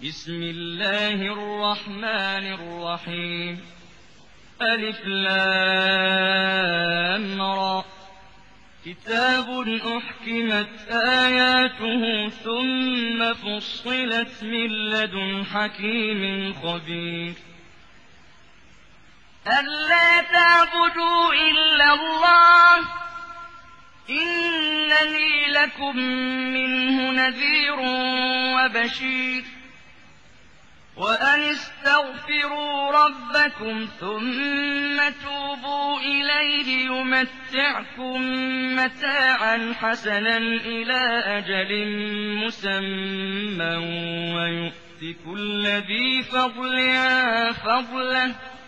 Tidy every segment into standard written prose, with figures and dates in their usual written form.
بسم الله الرحمن الرحيم ألف لام را كتاب أحكمت آياته ثم فصلت من لدن حكيم خبير ألا تعبدوا إلا الله إنني لكم منه نذير وبشير وأن استغفروا ربكم ثم توبوا إليه يمتعكم متاعا حسنا إلى أجل مسمى ويؤت كل ذي فضل فضله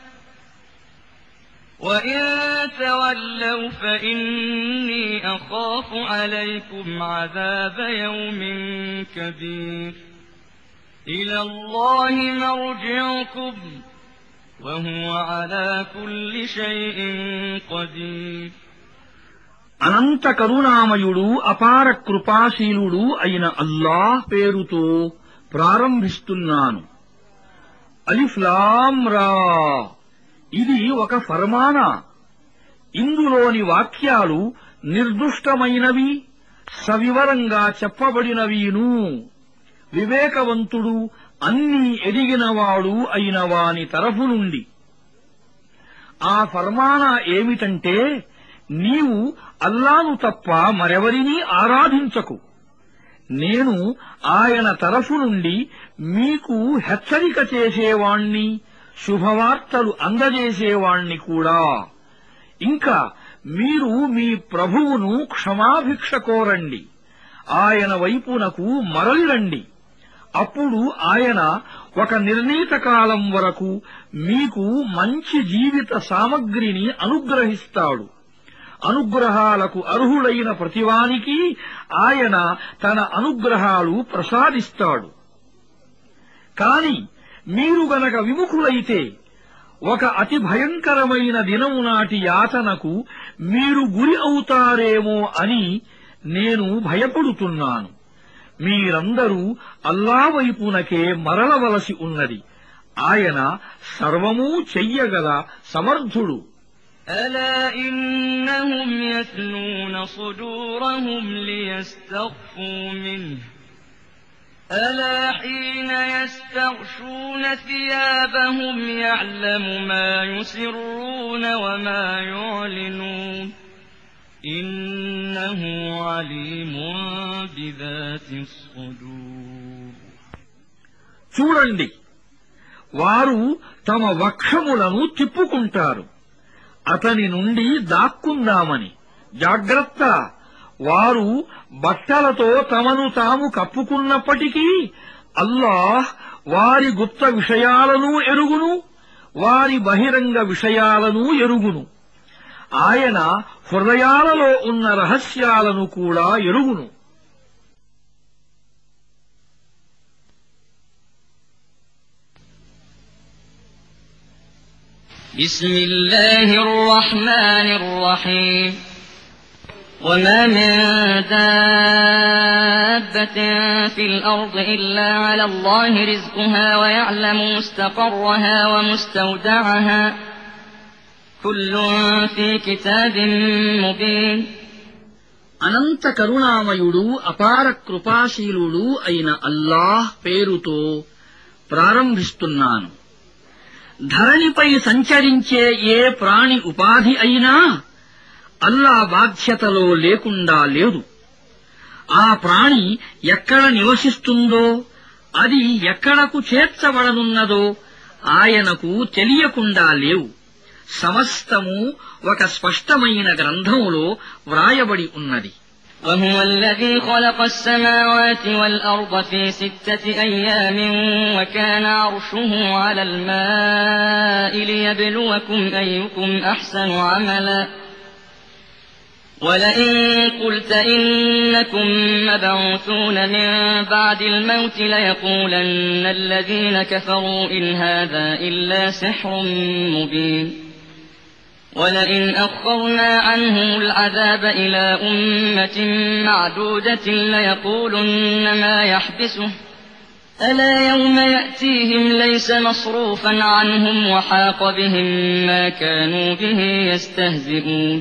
وإن تولوا فإني أخاف عليكم عذاب يوم كبير إلى الله مرجعكم وهو على كل شيء قدير అనంత కరుణామయుడు అపార కృపాశీలుడు అయిన అల్లాహ్ పేరుతో ప్రారంభిస్తున్నాను. అలిఫ్ లామ్ రా, ఇది ఒక ఫర్మానా. ఇందులోని వాక్యాలు నిర్దుష్టమైనవి, సవివరంగా చెప్పబడినవీను. వివేకవంతుడు, అన్నీ ఎదిగినవాడు అయిన వాని తరఫు నుండి. ఆ ఫర్మానా ఏమిటంటే, నీవు అల్లాను తప్ప మరెవరినీ ఆరాధించకు. నేను ఆయన తరఫు నుండి మీకు హెచ్చరిక చేసేవాణ్ణి, శుభవార్తలు అందజేసేవాణ్ణి కూడా. ఇంకా మీరు మీ ప్రభువును క్షమాభిక్ష కోరండి, ఆయన వైపునకు మరలిరండి. అప్పుడు ఆయన ఒక నిర్ణీత కాలం వరకు మీకు మంచి జీవిత సామగ్రిని అనుగ్రహిస్తాడు. అనుగ్రహాలకు అర్హులైన ప్రతివానికి ఆయన తన అనుగ్రహాలు ప్రసాదిస్తాడు. కాని మీరు గనక విముఖులైతే ఒక అతి భయంకరమైన దినము నాటి యాతనకు మీరు గురి అవుతారేమో అని నేను భయపడుతున్నాను. మీరందరూ అల్లా వైపునకే మరలవలసి ఉన్నది. ఆయన సర్వమూ చెయ్యగల సమర్థుడు. ألا إنهم يثنون صدورهم ليستخفوا منه ألا حين يستغشون ثيابهم يعلم ما يسرون وما يعلنون إنه عليم بذات الصدور. చూడండి, వారు తమ వక్షములను తిప్పుకుంటారు అతని నుండి దాక్కుందామని. జాగ్రత్త, వారు బట్టలతో తమను తాము కప్పుకున్నప్పటికీ అల్లాహ్ వారి గుప్త విషయాలను ఎరుగును, వారి బహిరంగ విషయాలను ఎరుగును. ఆయన హృదయాలలో ఉన్న రహస్యాలను కూడా ఎరుగును. بسم الله الرحمن الرحيم وما من دابة في الأرض إلا على الله رزقها ويعلم مستقرها ومستودعها كل في كتاب مبين. అనంత కరుణామయుడు అపార కృపాశీలుడు అయిన అల్లాహ్ పేరుతో ప్రారంభిస్తున్నాను. ధరణిపై సంచరించే ఏ ప్రాణి ఉపాధి అయినా అల్లా బాధ్యతలో లేకుండా లేదు. ఆ ప్రాణి ఎక్కడ నివసిస్తుందో, అది ఎక్కడకు చేర్చబడనున్నదో ఆయనకు తెలియకుండా లేవు. సమస్తము ఒక స్పష్టమైన గ్రంథములో వ్రాయబడి ఉన్నది. وهو الذي خلق السماوات والأرض في 6 أيام وكان عرشه على الماء ليبلوكم أيكم أحسن عملا ولئن قلت إنكم مبعوثون من بعد الموت ليقولن الذين كفروا إن هذا إلا سحر مبين ولئن أخرنا عنهم العذاب إلى أمة معدودة ليقولن ما يحبسه ألا يوم يأتيهم ليس مصروفا عنهم وحاق بهم ما كانوا به يستهزئون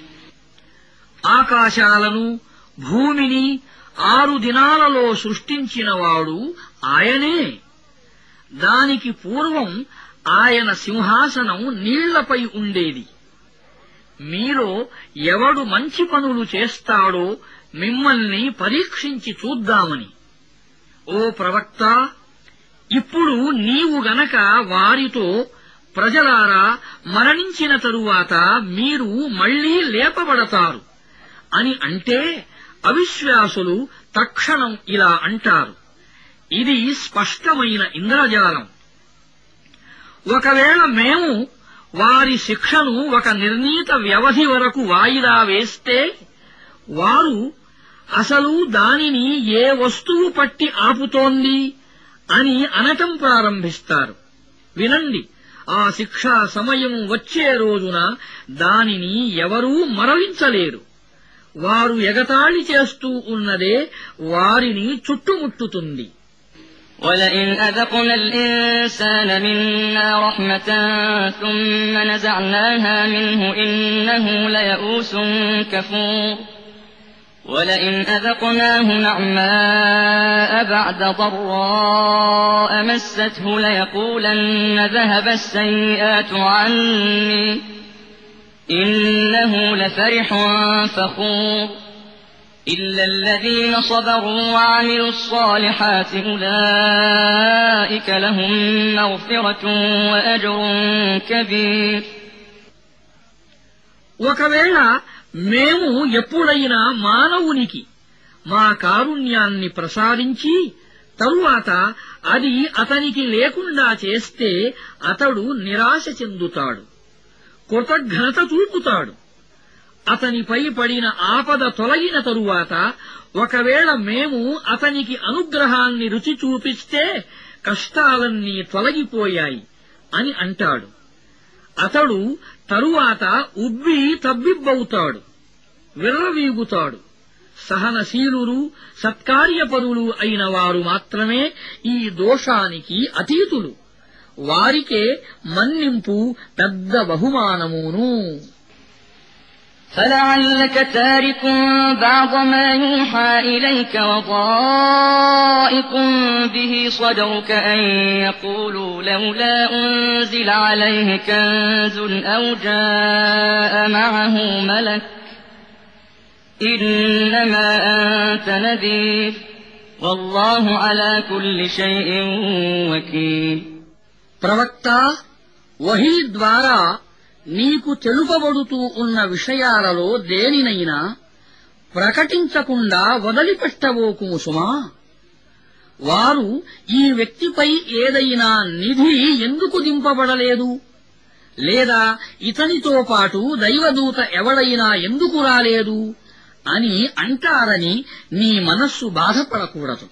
ఆకాశాలను భూమిని 6 దినాలలో సృష్టించినవాడు ఆయనే. దానికి పూర్వం ఆయన సింహాసనం నీళ్లపై ఉండేది. మీలో ఎవడు మంచి పనులు చేస్తాడో మిమ్మల్ని పరీక్షించి చూద్దామని. ఓ ప్రవక్త, ఇప్పుడు నీవు గనక వారితో, ప్రజలారా, మరణించిన తరువాత మీరు మళ్లీ లేపబడతారు అని అంటే, అవిశ్వాసులు తక్షణం ఇలా అంటారు, ఇది స్పష్టమైన ఇంద్రజాలం. ఒకవేళ మేము వారి శిక్షను ఒక నిర్ణీత వ్యవధి వరకు వాయిదా వేస్తే, వారు అసలు దానిని ఏ వస్తువు పట్టి ఆపుతోంది అని అనటం ప్రారంభిస్తారు. వినండి, ఆ శిక్షా సమయం వచ్చే రోజున దానిని ఎవరూ మరలించలేరు. వారు ఎగతాళి చేస్తూ ఉన్నదే వారిని చుట్టుముట్టుతుంది. ولئن أذقنا الإنسان منا رحمة ثم نزعناها منه إنه ليئوس كفور ولئن أذقناه نعماء بعد ضراء مسته ليقولن ذهب السيئات عني إنه لفرح فخور إلا الذين صبروا وعملوا الصالحات أولئك لهم مغفرة وأجر كبير ఒకవేళ మేము ఎప్పుడైనా మానవునికి మా కారుణ్యాన్ని ప్రసాదించి తరువాత అది అతనికి లేకుండా చేస్తే అతడు నిరాశ చెందుతాడు, కృతజ్ఞత చూపుతాడు. అతనిపై పడిన ఆపద తొలగిన తరువాత ఒకవేళ మేము అతనికి అనుగ్రహాన్ని రుచి చూపిస్తే కష్టాలన్నీ తొలగిపోయాయి అని అంటాడు. అతడు తరువాత ఉబ్బి తబ్బిబ్బవుతాడు, విర్రవీగుతాడు. సహనశీలురు, సత్కార్యపరులు అయిన వారు మాత్రమే ఈ దోషానికి అతీతులు. వారికే మన్నింపు పెద్ద బహుమానమును. فلعلك تارك بعض ما يوحى إليك وضائق به صدرك أن يقولوا لولا أنزل عليه كنز أو جاء معه ملك إنما أنت نذير والله على كل شيء وكيل. ప్రవక్త, వహీ ద్వారా నీకు తెలుపబడుతూ ఉన్న విషయాలలో దేనినైనా ప్రకటించకుండా వదిలిపెట్టబోకుము సుమా. వారు ఈ వ్యక్తిపై ఏదైనా నిధి ఎందుకు దింపబడలేదు, లేదా ఇతనితో పాటు దైవదూత ఎవడైనా ఎందుకు రాలేదు అని అంటారని నీ మనస్సు బాధపడకూడదు.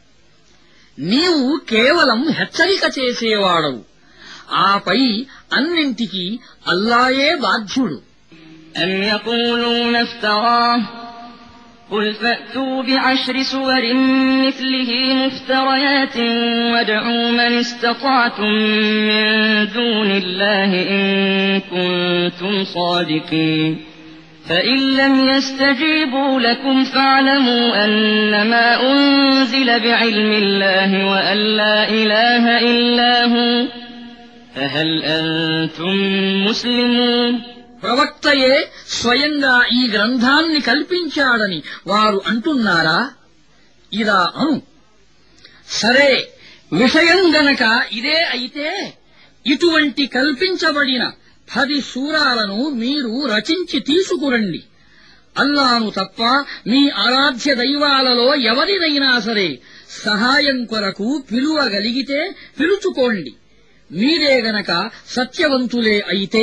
నీవు కేవలం హెచ్చరిక చేసేవాడవు. ఆపై అన్నింటికీ అల్లాయే బాధ్యుడు. أم يقولون افتراه قل فأتوا بعشر سور مثله مفتريات وادعوا من استطعتم من دون الله إن كنتم صادقين فإن لم يستجيبوا لكم فاعلموا أنما أنزل بعلم الله وأن لا إله إلا هو فهل أنتم مسلمون. ప్రవక్తయే స్వయంగా ఈ గ్రంథాన్ని కల్పించాడని వారు అంటున్నారా? ఇలా అను, సరే, విషయం గనక ఇదే అయితే ఇటువంటి కల్పించబడిన 10 సూరాలను మీరు రచించి తీసుకురండి. అల్లాను తప్ప మీ ఆరాధ్య దైవాలలో ఎవరినైనా సరే సహాయం కొరకు పిలువగలిగితే పిలుచుకోండి, మీరే గనక సత్యవంతులే అయితే.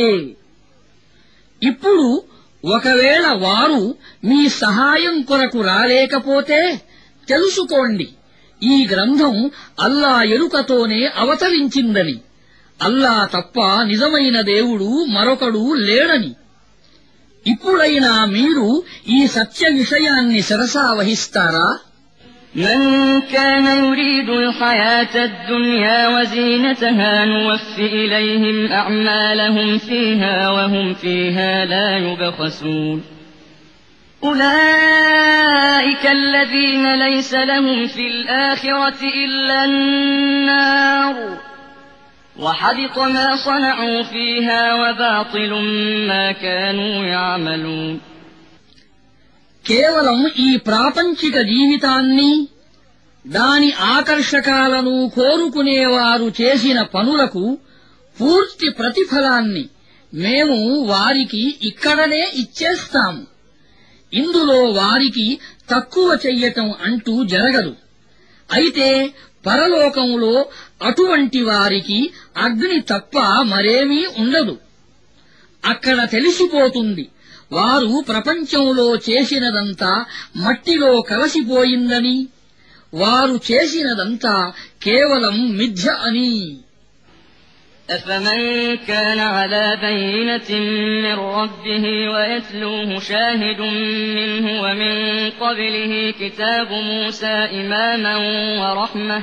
ఇప్పుడు ఒకవేళ వారు మీ సహాయం కొరకు రాలేకపోతే తెలుసుకోండి, ఈ గ్రంథం అల్లా ఎరుకతోనే అవతరించిందని, అల్లా తప్ప నిజమైన దేవుడు మరొకడు లేడని. ఇప్పుడైనా మీరు ఈ సత్య విషయాన్ని శిరసా వహిస్తారా? من كان يريد الحياة الدنيا وزينتها نوف إليهم أعمالهم فيها وهم فيها لا يبخسون أولئك الذين ليس لهم في الآخرة إلا النار وحبط ما صنعوا فيها وباطل ما كانوا يعملون. కేవలం ఈ ప్రాపంచిక జీవితాన్ని దాని ఆకర్షకాలను కోరుకునేవారు చేసిన పనులకు పూర్తి ప్రతిఫలాన్ని మేము వారికి ఇక్కడనే ఇచ్చేస్తాము. ఇందులో వారికి తక్కువ చెయ్యటం అంటూ జరగదు. అయితే పరలోకంలో అటువంటి వారికి అగ్ని తప్ప మరేమీ ఉండదు. అక్కడ తెలిసిపోతుంది వారు ప్రపంచంలో చేసినదంతా మట్టిలో కలసిపోయిందని, వారు చేసినదంతా కేవలం మిథ్య అని. أفمن كان على بينة من ربه ويتلوه شاهد منه ومن قبله كتاب موسى إماما ورحمة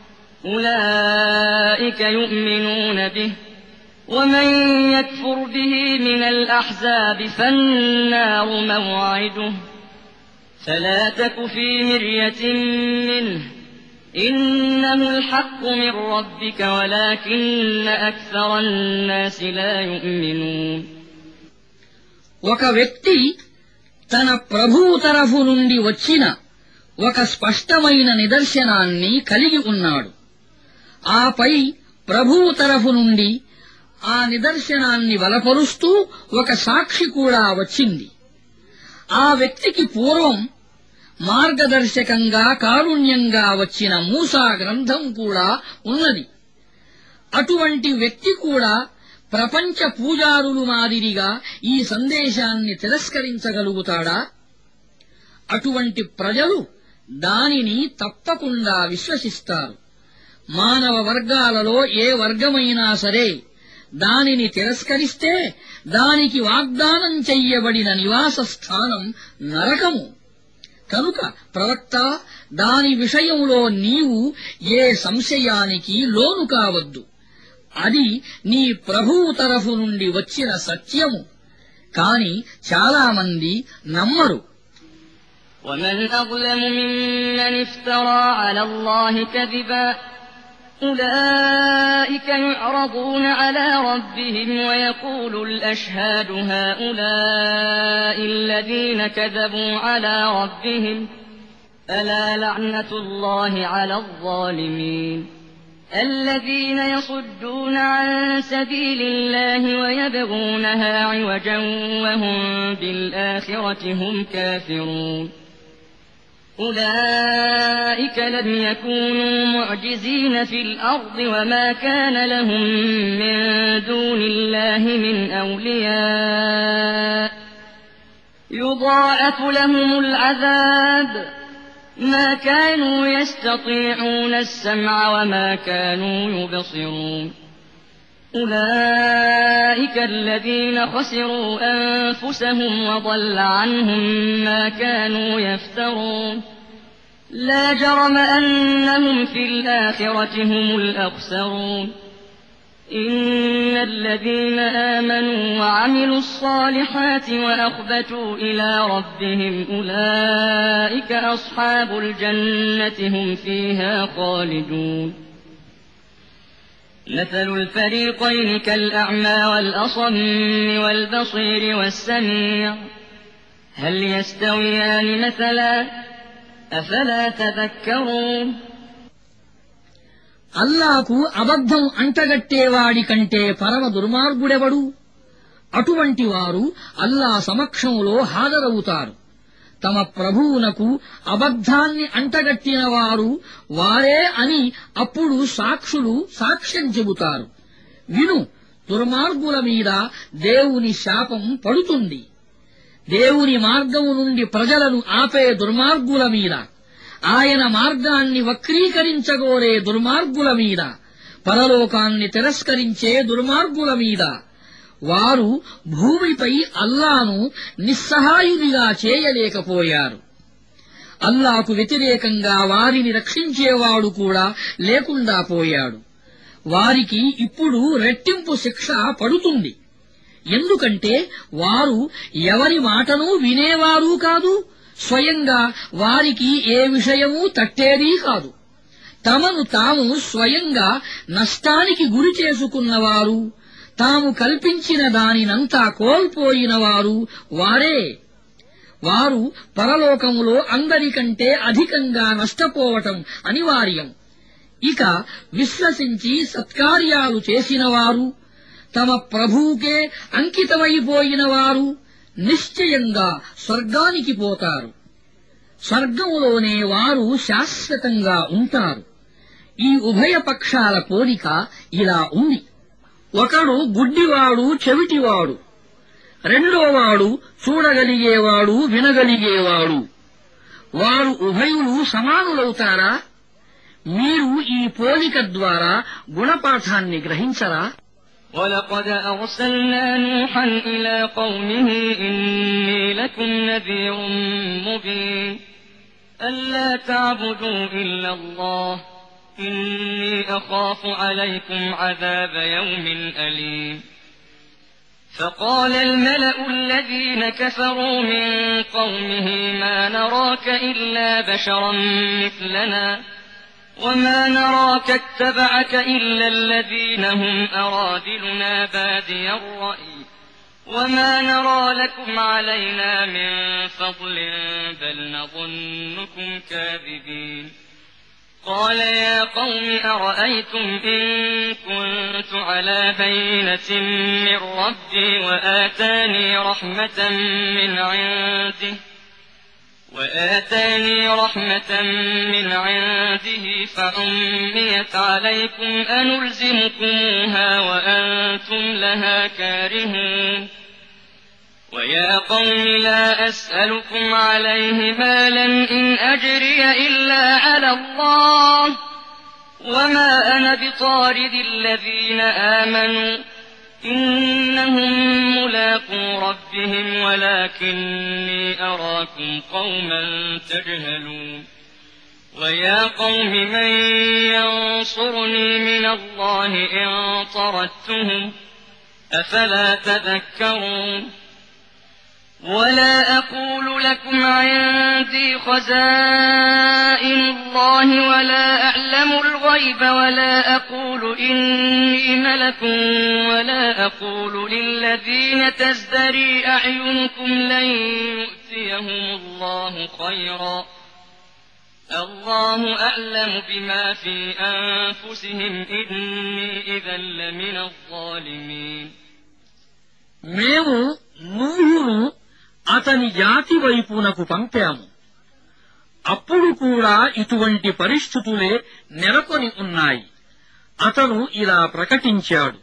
أولئك يؤمنون به ومن يكفر به من الأحزاب فالنار موعده فلا تك في مرية منه إنه الحق من ربك ولكن أكثر الناس لا يؤمنون. ఒక వ్యక్తి తన ప్రభువు తరఫు నుండి వచ్చిన ఒక స్పష్టమైన నిదర్శనాన్ని కలిగి ఉన్నాడు. ఆపై ప్రభువు తరఫు నుండి ఆ నిదర్శనాన్ని బలపరుస్తూ ఒక సాక్షి కూడా వచ్చింది. ఆ వ్యక్తికి పూర్వం మార్గదర్శకంగా కారుణ్యంగా వచ్చిన మూసా గ్రంథం కూడా ఉన్నది. అటువంటి వ్యక్తి కూడా ప్రపంచ పూజారులు మాదిరిగా ఈ సందేశాన్ని తిరస్కరించగలుగుతాడా? అటువంటి ప్రజలు దానిని తప్పకుండా విశ్వసిస్తారు. మానవ వర్గాలలో ఏ వర్గమైనా సరే దానిని తిరస్కరిస్తే దానికి వాగ్దానం చెయ్యబడిన నివాస స్థానం నరకము. కనుక ప్రవక్త, దాని విషయంలో నీవు ఏ సంశయానికి లోను కావద్దు. అది నీ ప్రభువు తరఫు నుండి వచ్చిన సత్యము. కాని చాలామంది నమ్మరు. ومن أظلم ممن افترى على الله كذبا أولئك يعرضون على ربهم ويقول الأشهاد هؤلاء الذين كذبوا على ربهم ألا لعنة الله على الظالمين الذين يصدون عن سبيل الله ويبغونها عوجا وهم بالآخرة هم كافرون أولئك لم يكونوا معجزين في الأرض وما كان لهم من دون الله من أولياء يضاعف لهم العذاب ما كانوا يستطيعون السمع وما كانوا يبصرون أولئك الذين خسروا أنفسهم وضل عنهم ما كانوا يفترون لا جرم أنهم في الآخرة هم الأخسرون إن الذين آمنوا وعملوا الصالحات وأخبتوا إلى ربهم أولئك أصحاب الجنة هم فيها خالدون مثل الفريقين كالأعمى والأصم والبصير والسميع هل يستويان مثلا أفلا تذكرون. అల్లాకు అబద్ధం అంటగట్టేవాడి కంటే పరమ దుర్మార్గుడెవడు? అటువంటి వారు అల్లా సమక్షంలో హాజరవుతారు. తమ ప్రభువునకు అబద్ధాన్ని అంటగట్టిన వారు వారే అని అప్పుడు సాక్షులు సాక్ష్యం చెబుతారు. విను, దుర్మార్గుల మీద దేవుని శాపం పడుతుంది. దేవుని మార్గము నుండి ప్రజలను ఆపే దుర్మార్గుల మీద, ఆయన మార్గాన్ని వక్రీకరించగోరే దుర్మార్గుల మీద, పరలోకాన్ని తిరస్కరించే దుర్మార్గుల మీద, వారు భూమిపై అల్లాను నిస్సహాయునిగా చేయలేకపోయారు. అల్లాకు వ్యతిరేకంగా వారిని రక్షించేవాడు కూడా లేకుండా పోయాడు. వారికి ఇప్పుడు రెట్టింపు శిక్ష పడుతుంది. ఎందుకంటే వారు ఎవరి మాటను వినేవారు కాదు, స్వయంగా వారికి ఏ విషయమూ తట్టేదీ కాదు. తమను తాము స్వయంగా నష్టానికి గురి చేసుకున్నవారు, తాము కల్పించిన దానినంతా కోల్పోయినవారు వారే. వారు పరలోకములో అందరికంటే అధికంగా నష్టపోవటం అనివార్యం. ఇక విశ్వసించి సత్కార్యాలు చేసినవారు, తమ ప్రభువుకే అంకితమైపోయినవారు నిశ్చయంగా స్వర్గానికి పోతారు. స్వర్గములోనే వారు శాశ్వతంగా ఉంటారు. ఈ ఉభయ పక్షాల పోలిక ఇలా ఉంది. ఒకడు గుడ్డివాడు, చెవిటివాడు, రెండోవాడు చూడగలిగేవాడు, వినగలిగేవాడు. వారు ఉభయులు సమానులవుతారా? మీరు ఈ పోలిక ద్వారా గుణపాఠాన్ని గ్రహించరా? ولقد أرسلنا نوحا إلى قومه إني لكم نذير مبين ألا تعبدوا إلا الله إني أخاف عليكم عذاب يوم أليم فقال الملأ الذين كفروا من قومه ما نراك إلا بشرا مثلنا وما نراك اتبعك إلا الذين هم أرادلنا بادي الرأي وما نرى لكم علينا من فضل بل نظنكم كاذبين قال يا قوم أرأيتم إن كنت على بينة من ربي وآتاني رحمة من عنده فعميت عليكم أنلزمكموها وأنتم لها كارهون ويا قوم لا أسألكم عليه مالا إن أجري إلا على الله وما أنا بطارد الذين آمنوا إنهم ملاقو ربهم ولكني أراكم قوما تجهلون ويا قوم من ينصرني من الله إن طردتهم أفلا تذكرون ولا أقول لكم عندي خزائن الله ولا أعلم الغيب ولا أقول إني ملك ولا أقول للذين تزدري أعينكم لن يؤتيهم الله خيرا الله أعلم بما في أنفسهم إني إذا لمن الظالمين మేము నూహును అతని జాతి వైపునకు పంపాము. అప్పుడు కూడా ఇటువంటి పరిస్థితులే నెలకొని ఉన్నాయి. అతను ఇలా ప్రకటించాడు: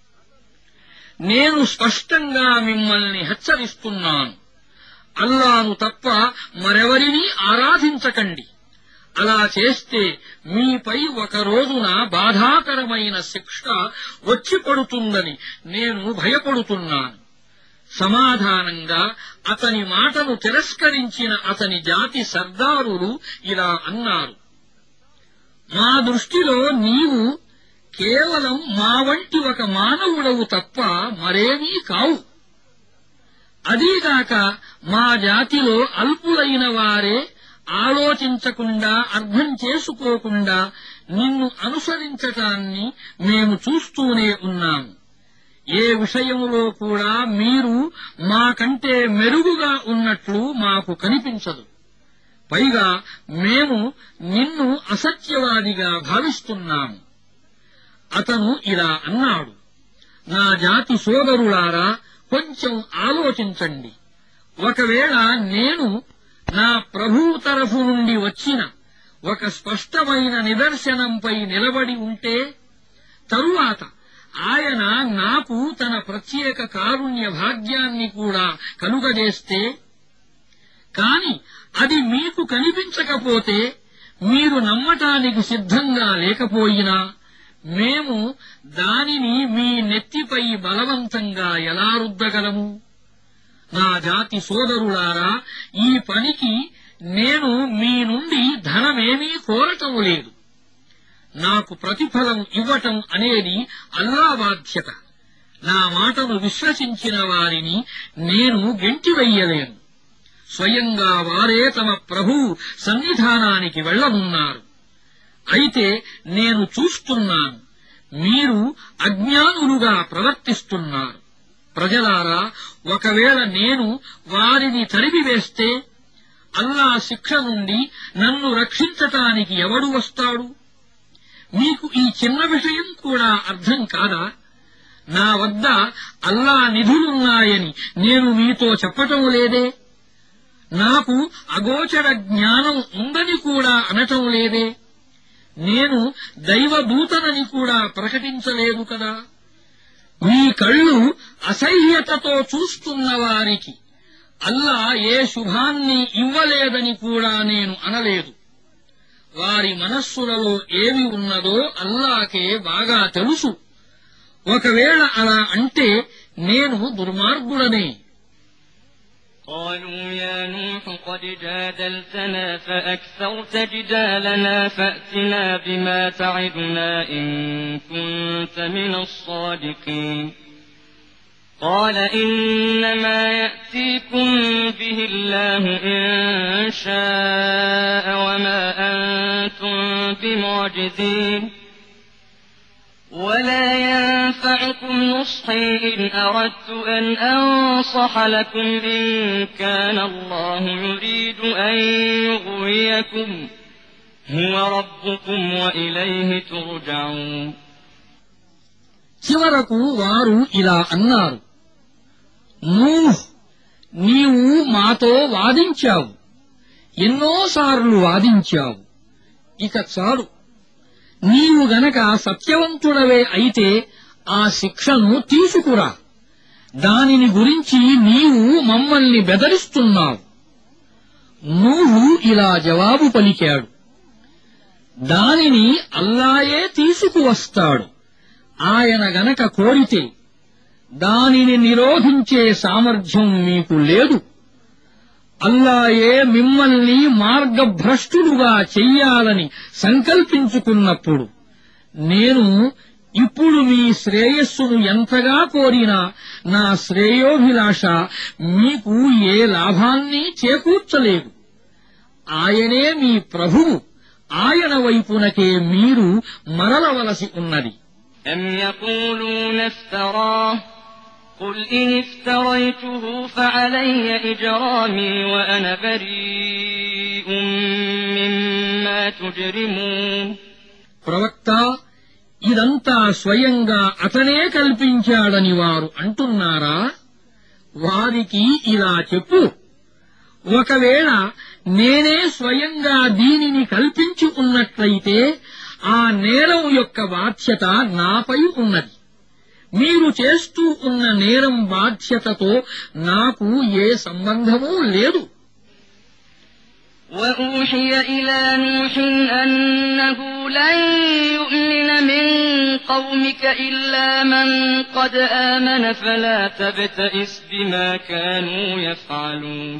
నేను స్పష్టంగా మిమ్మల్ని హెచ్చరిస్తున్నాను, అల్లాను తప్ప మరెవరినీ ఆరాధించకండి. అలా చేస్తే మీపై ఒక రోజున బాధాకరమైన శిక్ష వచ్చి పడుతుందని నేను భయపడుతున్నాను. సమాధానంగా అతని మాటను తిరస్కరించిన అతని జాతి సర్దారులు ఇలా అన్నారు: మా దృష్టిలో నీవు కేవలం మా వంటి ఒక మానవుడవు తప్ప మరేమీ కావు. అదీగాక మా జాతిలో అల్పులైన వారే ఆలోచించకుండా, అర్థం చేసుకోకుండా నిన్ను అనుసరించటాన్ని మేము చూస్తూనే ఉన్నాము. ఏ విషయంలో కూడా మీరు మాకంటే మెరుగుగా ఉన్నట్లు మాకు కనిపించదు. పైగా మేము నిన్ను అసత్యవాదిగా భావిస్తున్నాము. అతను ఇలా అన్నాడు: నా జాతి సోదరులారా, కొంచెం ఆలోచించండి. ఒకవేళ నేను నా ప్రభువు తరఫు నుండి వచ్చిన ఒక స్పష్టమైన నిదర్శనంపై నిలబడి ఉంటే, తరువాత ఆయన నాకు తన ప్రత్యేక కారుణ్య భాగ్యాన్ని కూడా కలుగజేస్తే, కాని అది మీకు కనిపించకపోతే, మీరు నమ్మటానికి సిద్ధంగా లేకపోయినా మేము దానిని మీ నెత్తిపై బలవంతంగా ఎలా రుద్దగలము? నా జాతి సోదరులారా, ఈ పనికి నేను మీ నుండి ధనమేమీ కోరటం లేదు. నాకు ప్రతిఫలం ఇవ్వటం అనేది అల్లా బాధ్యత. నా మాటను విశ్వసించిన వారిని నేను గెంటివెయ్యలేను. స్వయంగా వారే తమ ప్రభువు సన్నిధానానికి వెళ్లనున్నారు. అయితే నేను చూస్తున్నాను, మీరు అజ్ఞానులుగా ప్రవర్తిస్తున్నారు. ప్రజలారా, ఒకవేళ నేను వారిని తరిమివేస్తే అల్లా శిక్ష నుండి నన్ను రక్షించటానికి ఎవడు వస్తాడు? మీకు ఈ చిన్న విషయం కూడా అర్థం కాదా? నా వద్ద అల్లా నిధులున్నాయని నేను మీతో చెప్పటం లేదే? నాకు అగోచర జ్ఞానం ఉందని కూడా అనటం లేదే? నేను దైవదూతనని కూడా ప్రకటించలేదు కదా? మీ కళ్ళు అసహ్యతతో చూస్తున్న వారికి అల్లా ఏ శుభాన్ని ఇవ్వలేదని కూడా నేను అనలేదు. వారి మనస్సులలో ఏమి ఉన్నదో అల్లాకే బాగా తెలుసు. ఒకవేళ అలా అంటే నేను దుర్మార్గుడనే. قالوا يا نوح قد جادلتنا فأكثرت جدالنا فأتنا بما تعدنا إن كنت من الصادقين قال إنما يأتيكم به الله إن شاء وما أنتم بمعجزين ولا ينفعكم نصحي إن أردت أن أنصح لكم إن كان الله يريد أن يغويكم هو ربكم وإليه ترجعون. చివరకు వారు ఇలా అన్నారు, నూహ్, నీవు మాతో వాదించావు, ఎన్నోసార్లు వాదించావు. ఇక చాలు. నీవు గనక సత్యవంతుడవే అయితే ఆ శిక్షను తీసుకురా. దానిని గురించి నీవు మమ్మల్ని బెదిరిస్తున్నావు. నూహు ఇలా జవాబు పలికాడు, దానిని అల్లాయే తీసుకువస్తాడు. ఆయన గనక కోరితే దానిని నిరోధించే సామర్థ్యం మీకు లేదు. అల్లాయే మిమ్మల్ని మార్గభ్రష్టులుగా చెయ్యాలని సంకల్పించుకున్నప్పుడు నేను ఇప్పుడు మీ శ్రేయస్సును ఎంతగా కోరినా నా శ్రేయోభిలాష మీకు ఏ లాభాన్ని చేకూర్చలేదు. ఆయనే మీ ప్రభువు. ఆయన వైపునకే మీరు మరలవలసి ఉన్నది. أم يقولون افتراه قل إن افتريته فعلي إجرامي وأنا بريء مما تجرمون. ప్రవక్త, ఇదంతా స్వయంగా అతనే కల్పించాడని వారు అంటున్నారా? వారికి ఇలా చెప్పు, ఒకవేళ నేనే స్వయంగా దీనిని కల్పించి ఉన్నట్లయితే ఆ నేరం యొక్క బాధ్యత నాపై ఉన్నది. మీరు చేస్తూ ఉన్న నేరం బాధ్యతతో నాకు ఏ సంబంధమూ లేదు. وأوحي إلى نوح أنه لن يؤمن من قومك إلا من قد آمن فلا تبتئس بما كانوا يفعلون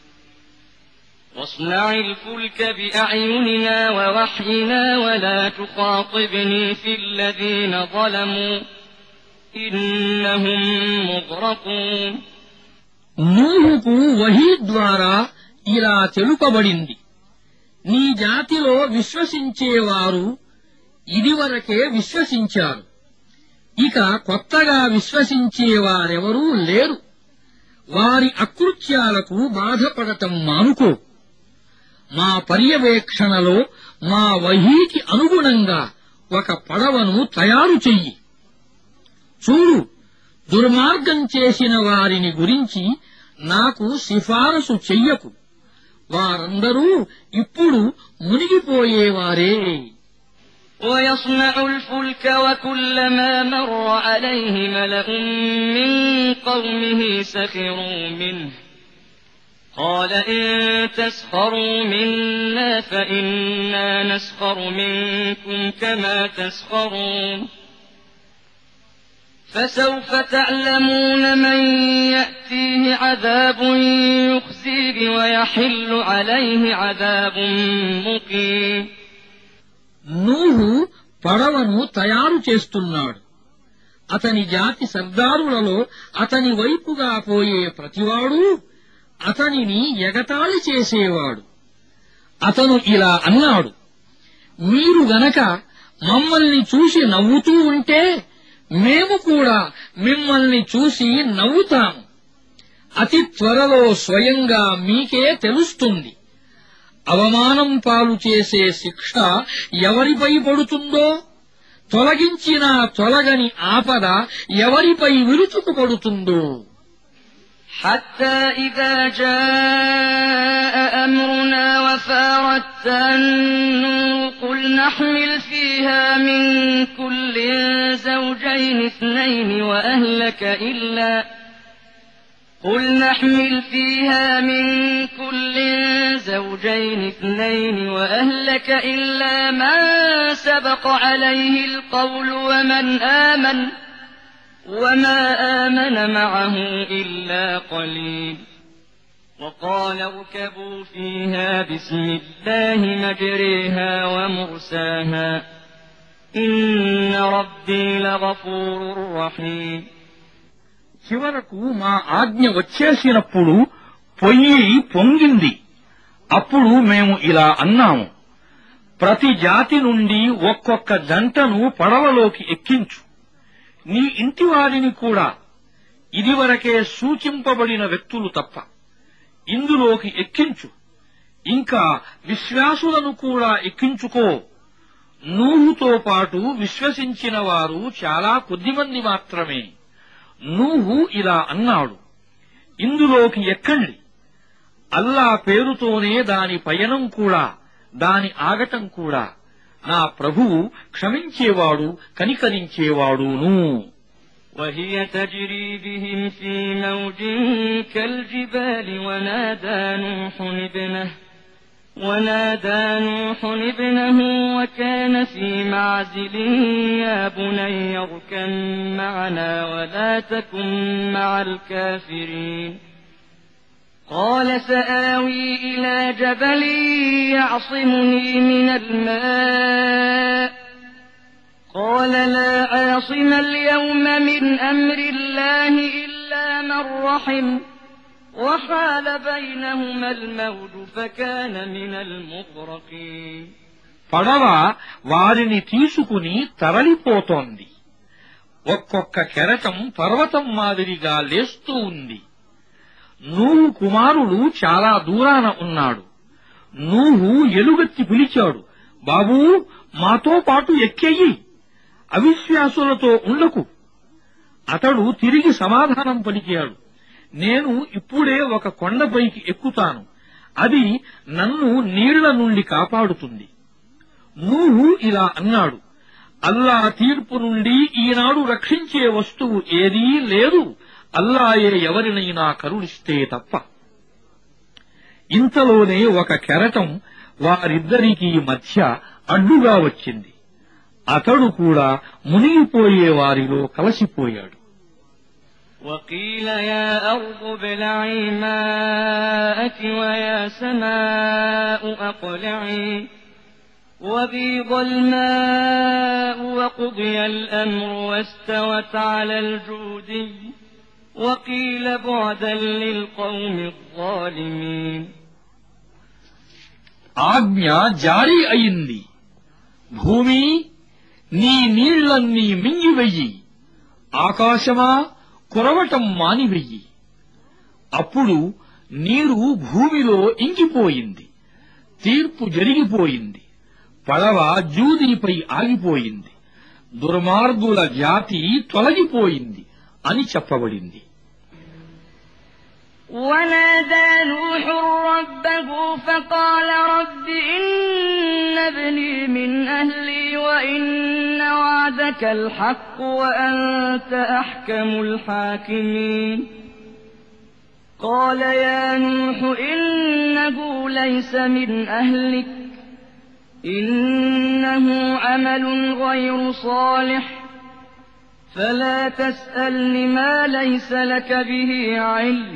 واصنع الفلك بأعيننا ووحينا ولا تخاطبني في الذين ظلموا إنهم مغرقون. నూహుకు వహీ ద్వారా ఇలా తెలుపబడింది, నీ జాతిలో విశ్వసించేవారు ఇదివరకే విశ్వసించారు. ఇక కొత్తగా విశ్వసించేవారెవరూ లేరు. వారి అకృత్యాలకు బాధపడటం మానుకో. మా పర్యవేక్షణలో మా వహీకి అనుగుణంగా ఒక పడవను తయారు చెయ్యి. చూడు, దుర్మార్గం చేసిన వారిని గురించి నాకు సిఫారసు చెయ్యకు. వారందరూ ఇప్పుడు మునిగిపోయేవారే. ويصنع الفلك وكلما مر عليه ملأ من قومه سخروا منه قال إن تسخروا منا فإنا نسخر منكم كما تسخرون فسوف تعلمون من يأتيه عذاب يخزيه ويحل عليه عذاب مقيم. నూహు పడవను తయారు చేస్తున్నాడు. అతని జాతి సర్దారులలో అతని వైపుగా పోయే ప్రతివాడు అతనిని ఎగతాళి చేసేవాడు. అతను ఇలా అన్నాడు, మీరు గనక మమ్మల్ని చూసి నవ్వుతూ ఉంటే మేము కూడా మిమ్మల్ని చూసి నవ్వుతాము. అతి త్వరలో స్వయంగా మీకే తెలుస్తుంది. అవమానం పాలు చేసే శిక్ష ఎవరిపై పడుతుందో, తొలగించినా తొలగని ఆపద ఎవరిపై విరుచుకుపడుతుందో. حتى إذا جاء أمرنا وفارت النور قل نحمل فيها من كل زوجين اثنين وأهلك إلا من سبق عليه القول وما آمن معه إلا قليل. وقال اركبوا فيها بسم الله مجريها ومرساها إن ربي لغفور رحيم. చివరకు మా ఆజ్ఞ వచ్చేసినప్పుడు పొయ్యి పొంగింది. అప్పుడు మేము ఇలా అన్నాము, ప్రతి జాతి నుండి ఒక్కొక్క జంటను పడవలోకి ఎక్కించు. నీ ఇంటివారిని కూడా, ఇదివరకే సూచింపబడిన వ్యక్తులు తప్ప, ఇందులోకి ఎక్కించు. ఇంకా విశ్వాసులను కూడా ఎక్కించుకో. నూహుతో పాటు విశ్వసించిన వారు చాలా కొద్దిమంది మాత్రమే. నూహు ఇలా అన్నాడు, ఇందులోకి ఎక్కండి. అల్లా పేరుతోనే దాని పయనం కూడా, దాని ఆగటం కూడా. నా ప్రభువు క్షమించేవాడు, కనికరించేవాడును. وهي تجري بهم في موج كالجبال ونادى نوح ابنه وكان في معزل يا بني اركب معنا ولا تكن مع الكافرين. قال سآوي إلى جبل يعصمني من الماء قال لا عاصم اليوم من أمر الله إلا من رحم وحال بينهما الموج فكان من المغرقين. పడవ వారిని తీసుకుని తరలిపోతోంది. ఒక్కొక్క కెరటం పర్వతం మాదిరిగా లేస్తూ ఉంది. నూహు కుమారుడు చాలా దూరాన ఉన్నాడు. నూహు ఎలుగెత్తి పిలిచాడు, బాబూ, మాతో పాటు ఎక్కెయ్యి, అవిశ్వాసులతో ఉండకు. అతడు తిరిగి సమాధానం పలికాడు, నేను ఇప్పుడే ఒక కొండపైకి ఎక్కుతాను, అది నన్ను నీళ్ల నుండి కాపాడుతుంది. నూహు ఇలా అన్నాడు, అల్లా తీర్పు నుండి ఈనాడు రక్షించే వస్తువు ఏదీ లేదు, అల్లాయే ఎవరినైనా కరుణిస్తే తప్ప. ఇంతలోనే ఒక కెరటం వారిద్దరికీ మధ్య అడ్డుగా వచ్చింది. అతడు కూడా మునిగిపోయే వారిలో కలసిపోయాడు. وقيل يا أرض ابلعي ماءك ويا سماء أقلعي وغيض الماء وقضي الأمر واستوت على الجودي وقيل بعدا للقوم الظالمين. ఆజ్ఞ జారీ అయింది. భూమి, నీ నీళ్లన్నీ మింగివెయ్యి, ఆకాశమా కురవటం మానివెయ్యి. అప్పుడు నీరు భూమిలో ఇంకిపోయింది, తీర్పు జరిగిపోయింది, పడవ జూదీపై ఆగిపోయింది, దుర్మార్గుల జాతి తొలగిపోయింది అని చెప్పబడింది. ونادى نوح ربه فقال رب إن ابني من أهلي وإن وعدك الحق وأنت أحكم الحاكمين. قال يا نوح إنه ليس من أهلك إنه عمل غير صالح فلا تسألن ما ليس لك به علم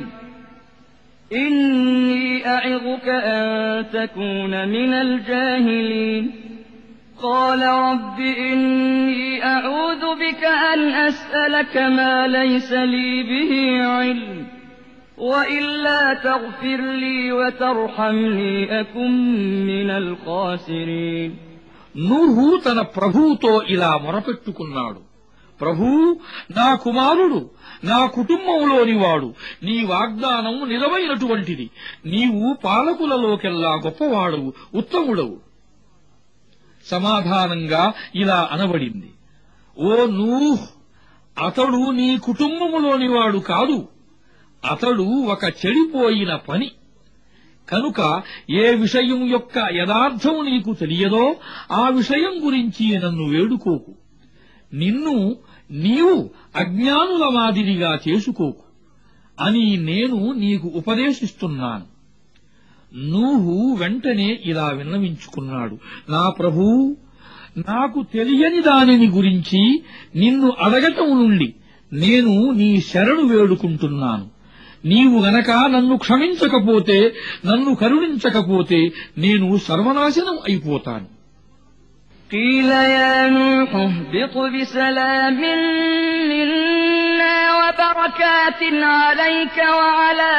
إني أعظك أن تكون من الجاهلين قال رب إني أعوذ بك أن أسألك ما ليس لي به علم وإلا تغفر لي وترحمني أكن من الخاسرين. నూహు తన ప్రభువుతో ఇలా మొరపెట్టుకున్నాడు, ప్రభూ, నా కుమారుడు నా కుటుంబంలోని వాడు, నీ వాగ్దానం నిజమైనటువంటిది, నీవు పాలకులలోకెల్లా గొప్పవాడవు, ఉత్తముడవు. సమాధానంగా ఇలా అనబడింది, ఓ నూహ్, అతడు నీ కుటుంబములోనివాడు కాదు, అతడు ఒక చెడిపోయిన పని. కనుక ఏ విషయం యొక్క యథార్థం నీకు తెలియదో ఆ విషయం గురించి నన్ను వేడుకోకు, నిన్ను నీవు అజ్ఞానుల మాదిరిగా చేసుకోకు అని నేను నీకు ఉపదేశిస్తున్నాను. నూహు వెంటనే ఇలా విన్నవించుకున్నాడు, నా ప్రభూ, నాకు తెలియని దానిని గురించి నిన్ను అడగటం నుండి నేను నీ శరణు వేడుకుంటున్నాను. నీవు గనక నన్ను క్షమించకపోతే, నన్ను కరుణించకపోతే నేను సర్వనాశనం అయిపోతాను. قيل يا نوح اهبط بسلام منا وبركات عليك وعلى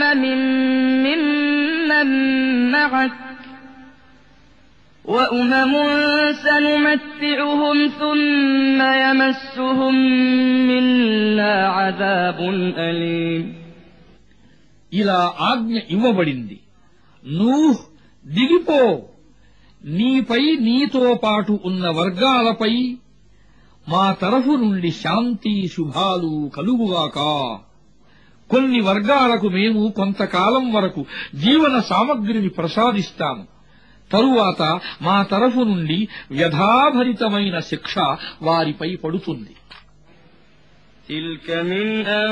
ممن معك وأمم سنمتعهم ثم يمسهم منا عذاب أليم. ఇలా ఆజ్ఞ ఇవ్వబడింది, నూహ్ దిగిపో, నీపై నీతో పాటు ఉన్న వర్గాలపై మా తరఫు నుండి శాంతి శుభాలు కలుగుగాక. కొన్ని వర్గాలకు మేము కొంతకాలం వరకు జీవన సామగ్రిని ప్రసాదిస్తాము, తరువాత మా తరఫు నుండి వ్యధాభరితమైన శిక్ష వారిపై పడుతుంది. تلك من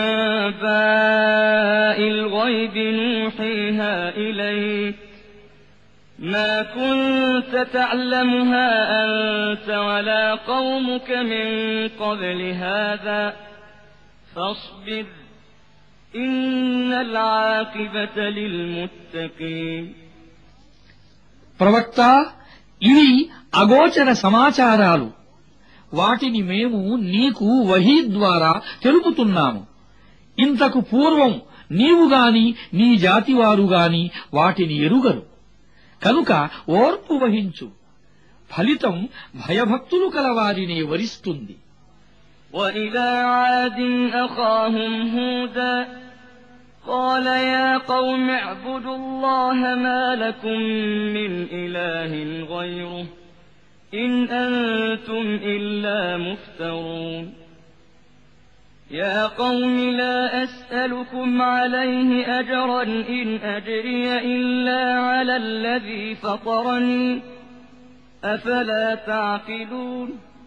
أنباء الغيب نوحيها إليك ما كنت تعلمها أنت ولا قومك من قبل هذا فاصبر إن العاقبة للمتقين. ప్రవక్త, ఇవి అగోచర సమాచారాలు, వాటిని మేము నీకు వహీ ద్వారా తెలుపుతున్నాము. ఇంతకు పూర్వం నీవుగాని నీ జాతివారుగాని వాటిని ఎరుగరు, కనుక ఓర్పు వహించు. ఫలితం భయభక్తులు కలవారినే వరిస్తుంది. وإلى عاد أخاهم هودا قال يا قوم اعبدوا الله ما لكم من إله غيره إن أنتم إلا مفترون. يا قوم لا أسألكم عليه أجرا إن أجري إلا على الذي فطرني أفلا تعقلون.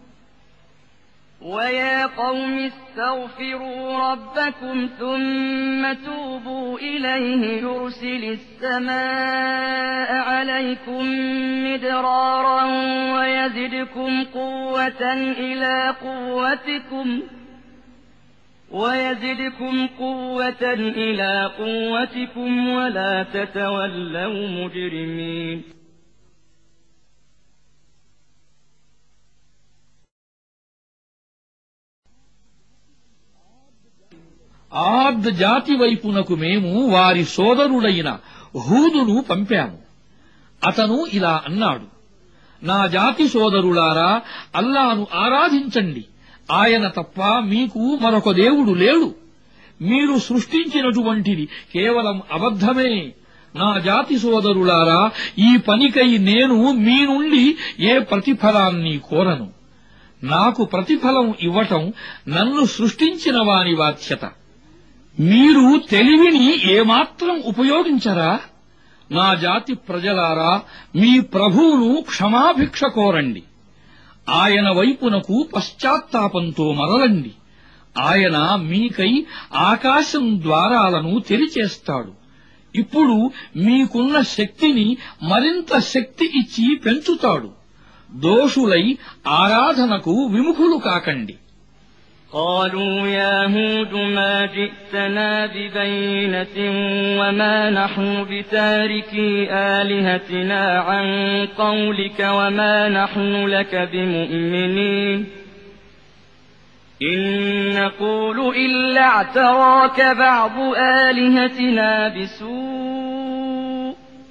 ويا قوم استغفروا ربكم ثم توبوا إليه يرسل السماء عليكم مدرارا ويزدكم قوة إلى قوتكم ولا تتولوا مجرمين. ఆద్ జాతి వైపునకు మేము వారి సోదరుడైన హూదును పంపాము. అతను ఇలా అన్నాడు, నా జాతి సోదరులారా, అల్లాను ఆరాధించండి, ఆయన తప్ప మీకు మరొక దేవుడు లేడు. మీరు సృష్టించినటువంటిది కేవలం అబద్ధమే. నా జాతి సోదరులారా, ఈ పనికై నేను మీ నుండి ఏ ప్రతిఫలాన్ని కోరను. నాకు ప్రతిఫలం ఇవ్వటం నన్ను సృష్టించిన వాని బాధ్యత. మీరు తెలివిని ఏమాత్రం ఉపయోగించరా? నా జాతి ప్రజలారా, మీ ప్రభువును క్షమాభిక్ష కోరండి, ఆయన వైపునకు పశ్చాత్తాపంతో మరలండి. ఆయన మీకై ఆకాశం ద్వారాలను తెరిచేస్తాడు. ఇప్పుడు మీకున్న శక్తిని మరింత శక్తి ఇచ్చి పెంచుతాడు. దోషులై ఆరాధనకు విముఖులు కాకండి. قالوا يا هود ما جئتنا ببينة وما نحن بتاركي آلهتنا عن قولك وما نحن لك بمؤمنين إن نقول إلا اعتراك بعض آلهتنا بسوء.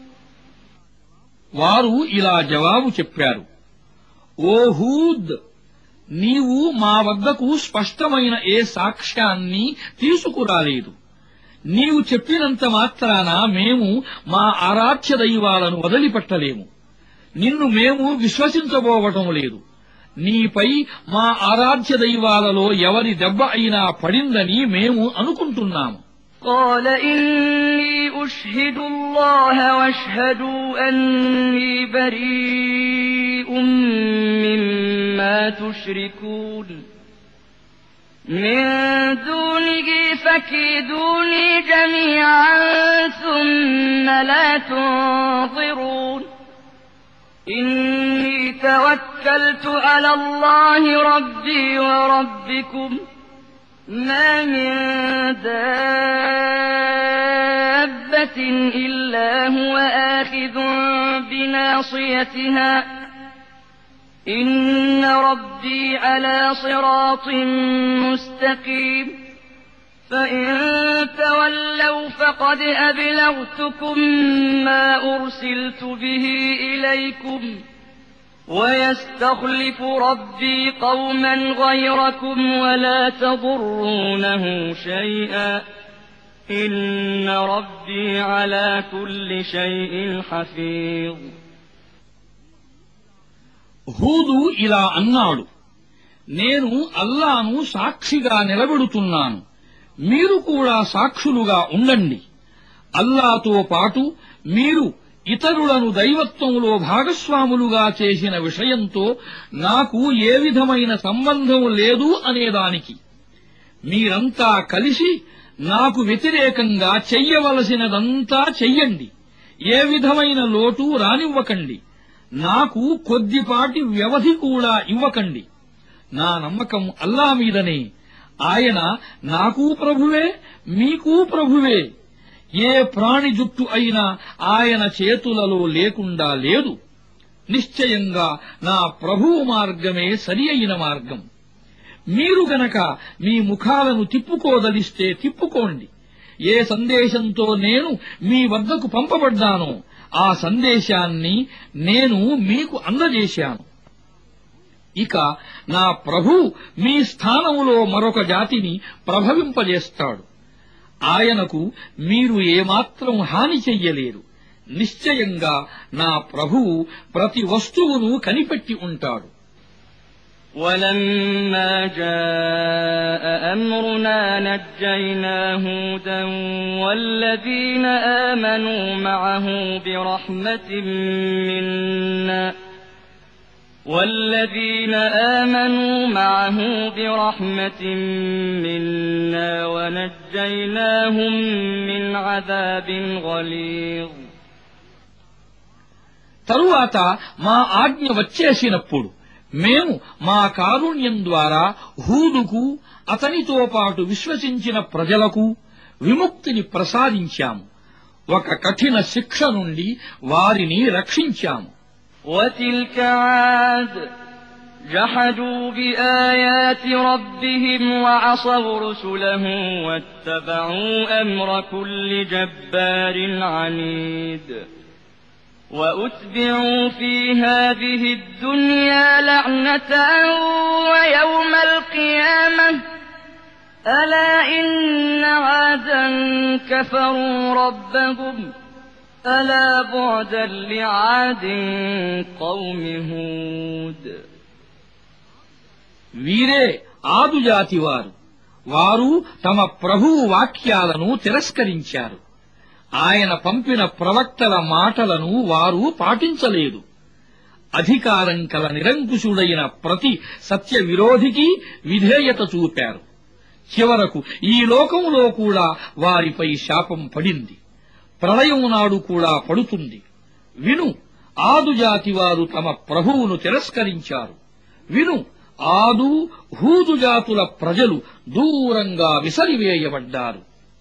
వారు ఇలా జవాబు చెప్పారు, ఓ హూద్, నీవు మా వద్దకు స్పష్టమైన ఏ సాక్ష్యాన్ని తీసుకురాలేదు. నీవు చెప్పినంత మాత్రాన మేము మా ఆరాధ్య దైవాలను వదిలిపెట్టలేము. నిన్ను మేము విశ్వసించబోవటం లేదు. నీపై మా ఆరాధ్య దైవాలలో ఎవరి దెబ్బ అయినా పడిందని మేము అనుకుంటున్నాము. قال إني أشهد الله واشهدوا أني بريء مما تشركون من دونه فكيدوني جميعا ثم لا تنظرون إني توكلت على الله ربي وربكم ما من دابة إلا هو آخذ بناصيتها إن ربي على صراط مستقيم فإن تولوا فقد أبلغتكم ما أرسلت به إليكم ويستخلف ربي قوما غيركم ولا تضرونه شيئا إن ربي على كل شيء حفيظ. హూదు ఇలా అన్నాడు, నేను అల్లాను సాక్షిగా నిలబెడుతున్నాను, మీరు కూడా సాక్షులుగా ఉండండి. అల్లాతో పాటు మీరు ఇతరులను దైవత్వంలో భాగస్వాములుగా చేసిన విషయంతో నాకు ఏ విధమైన సంబంధం లేదు అనేదానికి మీరంతా కలిసి నాకు వ్యతిరేకంగా చెయ్యవలసినదంతా చెయ్యండి. ఏ విధమైన లోటు రానివ్వకండి. నాకు కొద్దిపాటి వ్యవధి కూడా ఇవ్వకండి. నా నమ్మకం అల్లా మీదనే. ఆయన నాకూ ప్రభువే, మీకూ ప్రభువే. ఏ ప్రాణి జుట్టు అయినా ఆయన చేతులలో లేకుండా లేదు. నిశ్చయంగా నా ప్రభువు మార్గమే సరి అయిన మార్గం. మీరు గనక మీ ముఖాలను తిప్పుకోదలిస్తే తిప్పుకోండి. ఏ సందేశంతో నేను మీ వద్దకు పంపబడ్డానో ఆ సందేశాన్ని నేను మీకు అందజేశాను. ఇక నా ప్రభువు మీ స్థానంలో మరొక జాతిని ప్రభవింపజేస్తాడు. ఆయనకు మీరు ఏమాత్రం హాని చెయ్యలేరు. నిశ్చయంగా నా ప్రభువు ప్రతి వస్తువును కనిపెట్టి ఉంటాడు. ولما جاء أمرنا نجينا هودا والذين آمنوا معه برحمة منا ونجيناهم من عذاب غليظ. తరువాత మా ఆజ్ఞ వచ్చేసినప్పుడు మేము మా కారుణ్యం ద్వారా హూదుకు అతనితో పాటు విశ్వసించిన ప్రజలకు విముక్తిని ప్రసాదించాము. ఒక కఠిన శిక్ష నుండి వారిని రక్షించాము. وتلك عاد جحدوا بآيات ربهم وعصوا رسله واتبعوا أمر كل جبار عنيد وأتبعوا في هذه الدنيا لعنة ويوم القيامة ألا إن عادا كفروا ربهم ألا بعدا لعاد قوم هود. వీరే ఆదు జాతివారు. వారు తమ ప్రభువు వాక్యాలను తిరస్కరించారు. ఆయన పంపిన ప్రవక్తల మాటలను వారు పాటించలేదు. అధికారం కల నిరంకుశుడైన ప్రతి సత్య విరోధికి విధేయత చూపారు. చివరకు ఈ లోకంలో కూడా వారిపై శాపం పడింది. ప్రళయం నాడు కూడా పడుతుంది. విను, ఆదు జాతి వారు తమ ప్రభువును తిరస్కరించారు. విను, ఆదు హూదు జాతుల ప్రజలు దూరంగా విసిరివేయబడ్డారు.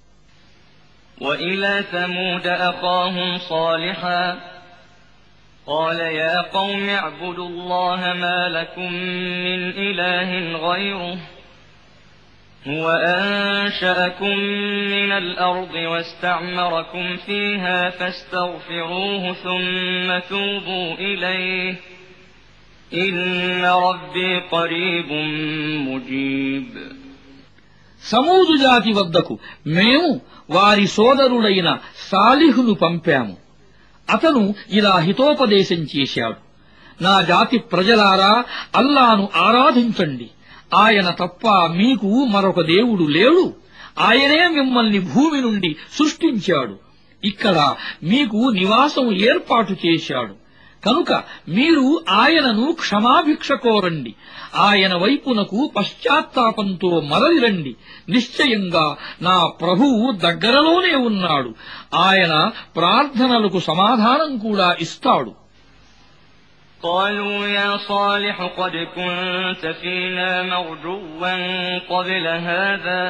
وإلى ثمود أخاهم صالحا قال يا قوم اعبدوا الله ما لكم من إله غيره هو أنشأكم من الأرض واستعمركم فيها فاستغفروه ثم توبوا إليه إن ربي قريب مجيب. సమూదు జాతి వద్దకు మేము వారి సోదరుడైన సాలిహును పంపాము. అతను ఇలా హితోపదేశం చేశాడు: నా జాతి ప్రజలారా, అల్లాను ఆరాధించండి. ఆయన తప్ప మీకు మరొక దేవుడు లేడు. ఆయనే మిమ్మల్ని భూమి నుండి సృష్టించాడు. ఇక్కడ మీకు నివాసం ఏర్పాటు చేశాడు. కనుక మీరు ఆయనను క్షమాభిక్ష కోరండి. ఆయన వైపునకు పశ్చాత్తాపంతో మరలిరండి. నిశ్చయంగా నా ప్రభువు దగ్గరలోనే ఉన్నాడు. ఆయన ప్రార్థనలకు సమాధానం కూడా ఇస్తాడు. قالوا يا صالح قد كنت فينا مرجوا قبل هذا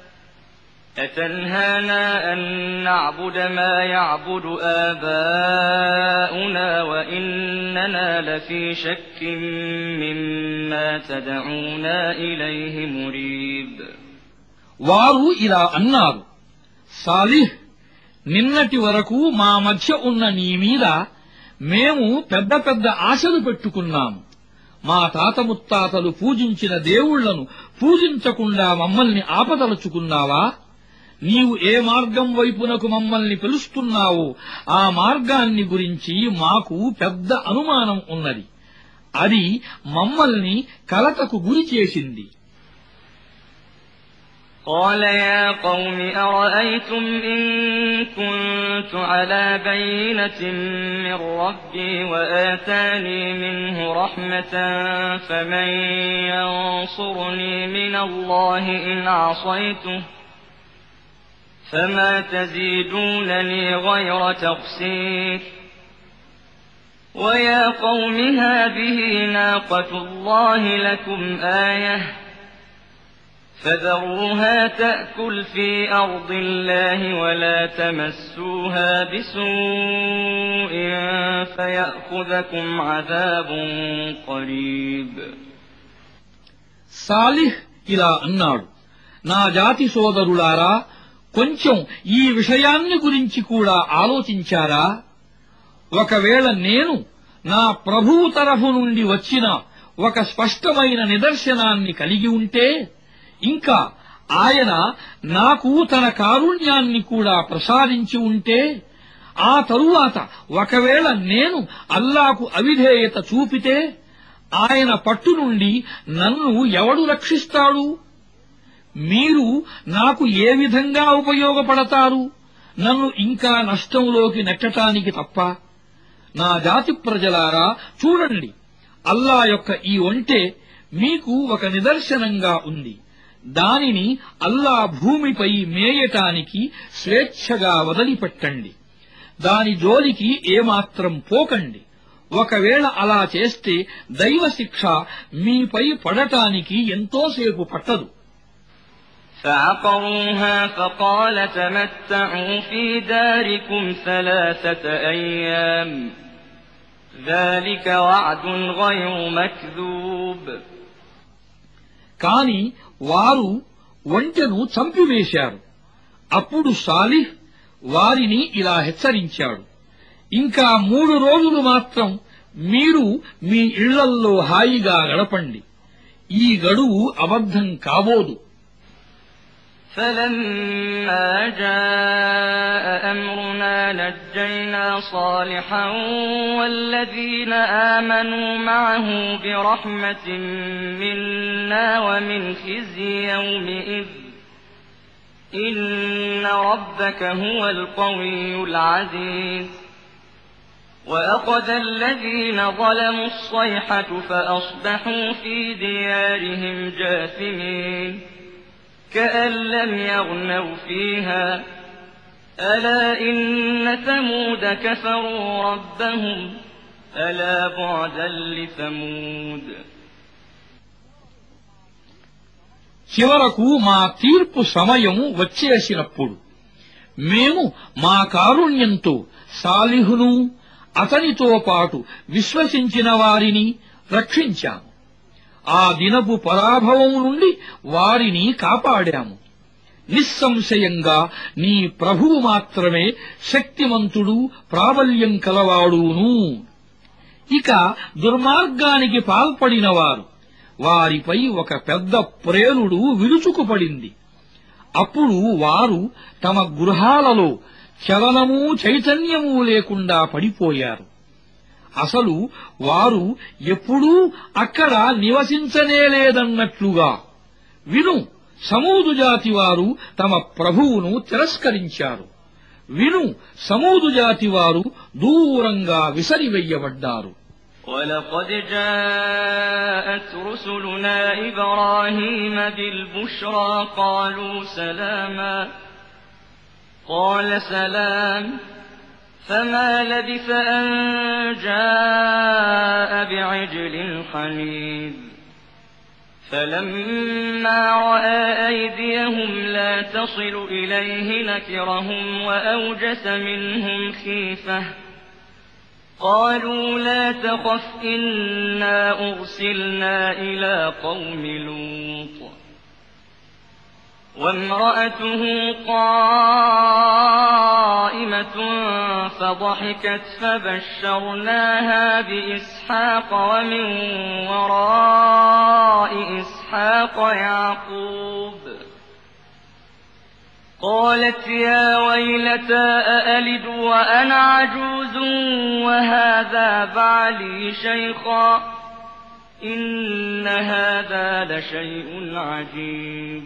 أتنهانا أن نعبد ما يعبد آباؤنا وإننا لفي شك مما تدعونا إليه مريب. వారు ఇలా అన్నారు: సాలిహ్, నిన్నటి వరకు మా మధ్య ఉన్న నీ మీద మేము పెద్ద పెద్ద ఆశలు పెట్టుకున్నాము. మా తాత ముత్తాతలు పూజించిన దేవుళ్లను పూజించకుండా మమ్మల్ని ఆపదలుచుకున్నావా? నీవు ఏ మార్గం వైపునకు మమ్మల్ని పిలుస్తున్నావో ఆ మార్గాన్ని గురించి మాకు పెద్ద అనుమానం ఉన్నది. అది మమ్మల్ని కలతకు గురి చేసింది. قال يا قوم أرأيتم إن كنت على بينة من ربي وآتاني منه رحمة فمن ينصرني من الله إن عصيته فما تزيدونني غير تخسير. ويا قوم هذه ناقة الله لكم آية فذروها تأكل في أرض الله ولا تمسوها بسوء فيأخذكم عذاب قريب. సాలిహ్ ఇలా అన్నాడు: నా జాతి సోదరులారా, కొంచెం ఈ విషయాన్ని గురించి కూడా ఆలోచించారా? ఒకవేళ నేను నా ప్రభువు తరఫు నుండి వచ్చిన ఒక స్పష్టమైన నిదర్శనాన్ని కలిగి ఉంటే, ఇంకా ఆయన నాకు తన కారుణ్యాన్ని కూడా ప్రసాదించి ఉంటే, ఆ తరువాత ఒకవేళ నేను అల్లాకు అవిధేయత చూపితే ఆయన పట్టు నుండి నన్ను ఎవడు రక్షిస్తాడు? మీరు నాకు ఏ విధంగా ఉపయోగపడతారు? నన్ను ఇంకా నష్టంలోకి నెట్టటానికి తప్ప. నా జాతి ప్రజలారా, చూడండి, అల్లా యొక్క ఈ ఒంటె మీకు ఒక నిదర్శనంగా ఉంది. దానిని అల్లా భూమిపై మేయటానికి స్వేచ్ఛగా వదిలిపెట్టండి. దాని జోలికి ఏమాత్రం పోకండి. ఒకవేళ అలా చేస్తే దైవశిక్ష మీపై పడటానికి ఎంతోసేపు పట్టదు. فعقروها فقال تمتعوا في داركم 3 أيام ذلك وعد غير مكذوب. కాని వారు ఒంటెను చంపివేశారు. అప్పుడు సాలిహ్ వారిని ఇలా హెచ్చరించాడు: ఇంకా 3 రోజులు మాత్రం మీరు మీ ఇళ్లల్లో హాయిగా గడపండి. ఈ గడువు అబద్ధం కాబోదు. فلما جاء أمرنا نجينا صالحا والذين آمنوا معه برحمة منا ومن خزي يومئذ إن ربك هو القوي العزيز. وأخذ الذين ظلموا الصيحة فأصبحوا في ديارهم جاثمين كأن لم يغنوا فيها ألا إن ثمود كفروا ربهم ألا بعدا لثمود. చివరకు మా తీర్పు సమయం వచ్చేసినప్పుడు మేము మా కారుణ్యంతో సాలిహును అతనితో పాటు విశ్వసించిన వారిని రక్షించాము. ఆ దినపు పరాభవం నుండి వారిని కాపాడాము. నిస్సంశయంగా నీ ప్రభువు మాత్రమే శక్తిమంతుడు, ప్రాబల్యం కలవాడును. ఇక దుర్మార్గానికి పాల్పడినవారు, వారిపై ఒక పెద్ద ప్రేలుడు విరుచుకుపడింది. అప్పుడు వారు తమ గృహాలలో చలనమూ చైతన్యమూ లేకుండా పడిపోయారు. అసలు వారు ఎప్పుడూ అక్కడ నివసించనేలేదన్నట్లుగా. విను, సమూదు జాతి వారు తమ ప్రభువును తిరస్కరించారు. విను, సమూదు జాతి వారు దూరంగా విసిరివెయ్యబడ్డారు. ولقد جاءت رسلنا إبراهيم بالبشرى قالوا سلاما قال سلام فما لبث أن جاء بعجل حنيذ فلما رأى أيديهم لا تصل إليه نكرهم وأوجس منهم خيفة قالوا لا تخف إنا أرسلنا إلى قوم لوط وامرأته قائمة فضحكت فبشرناها بإسحاق ومن وراء إسحاق يعقوب قالت يا ويلتى أألد وأنا عجوز وهذا بعلي شيخا إن هذا لشيء عجيب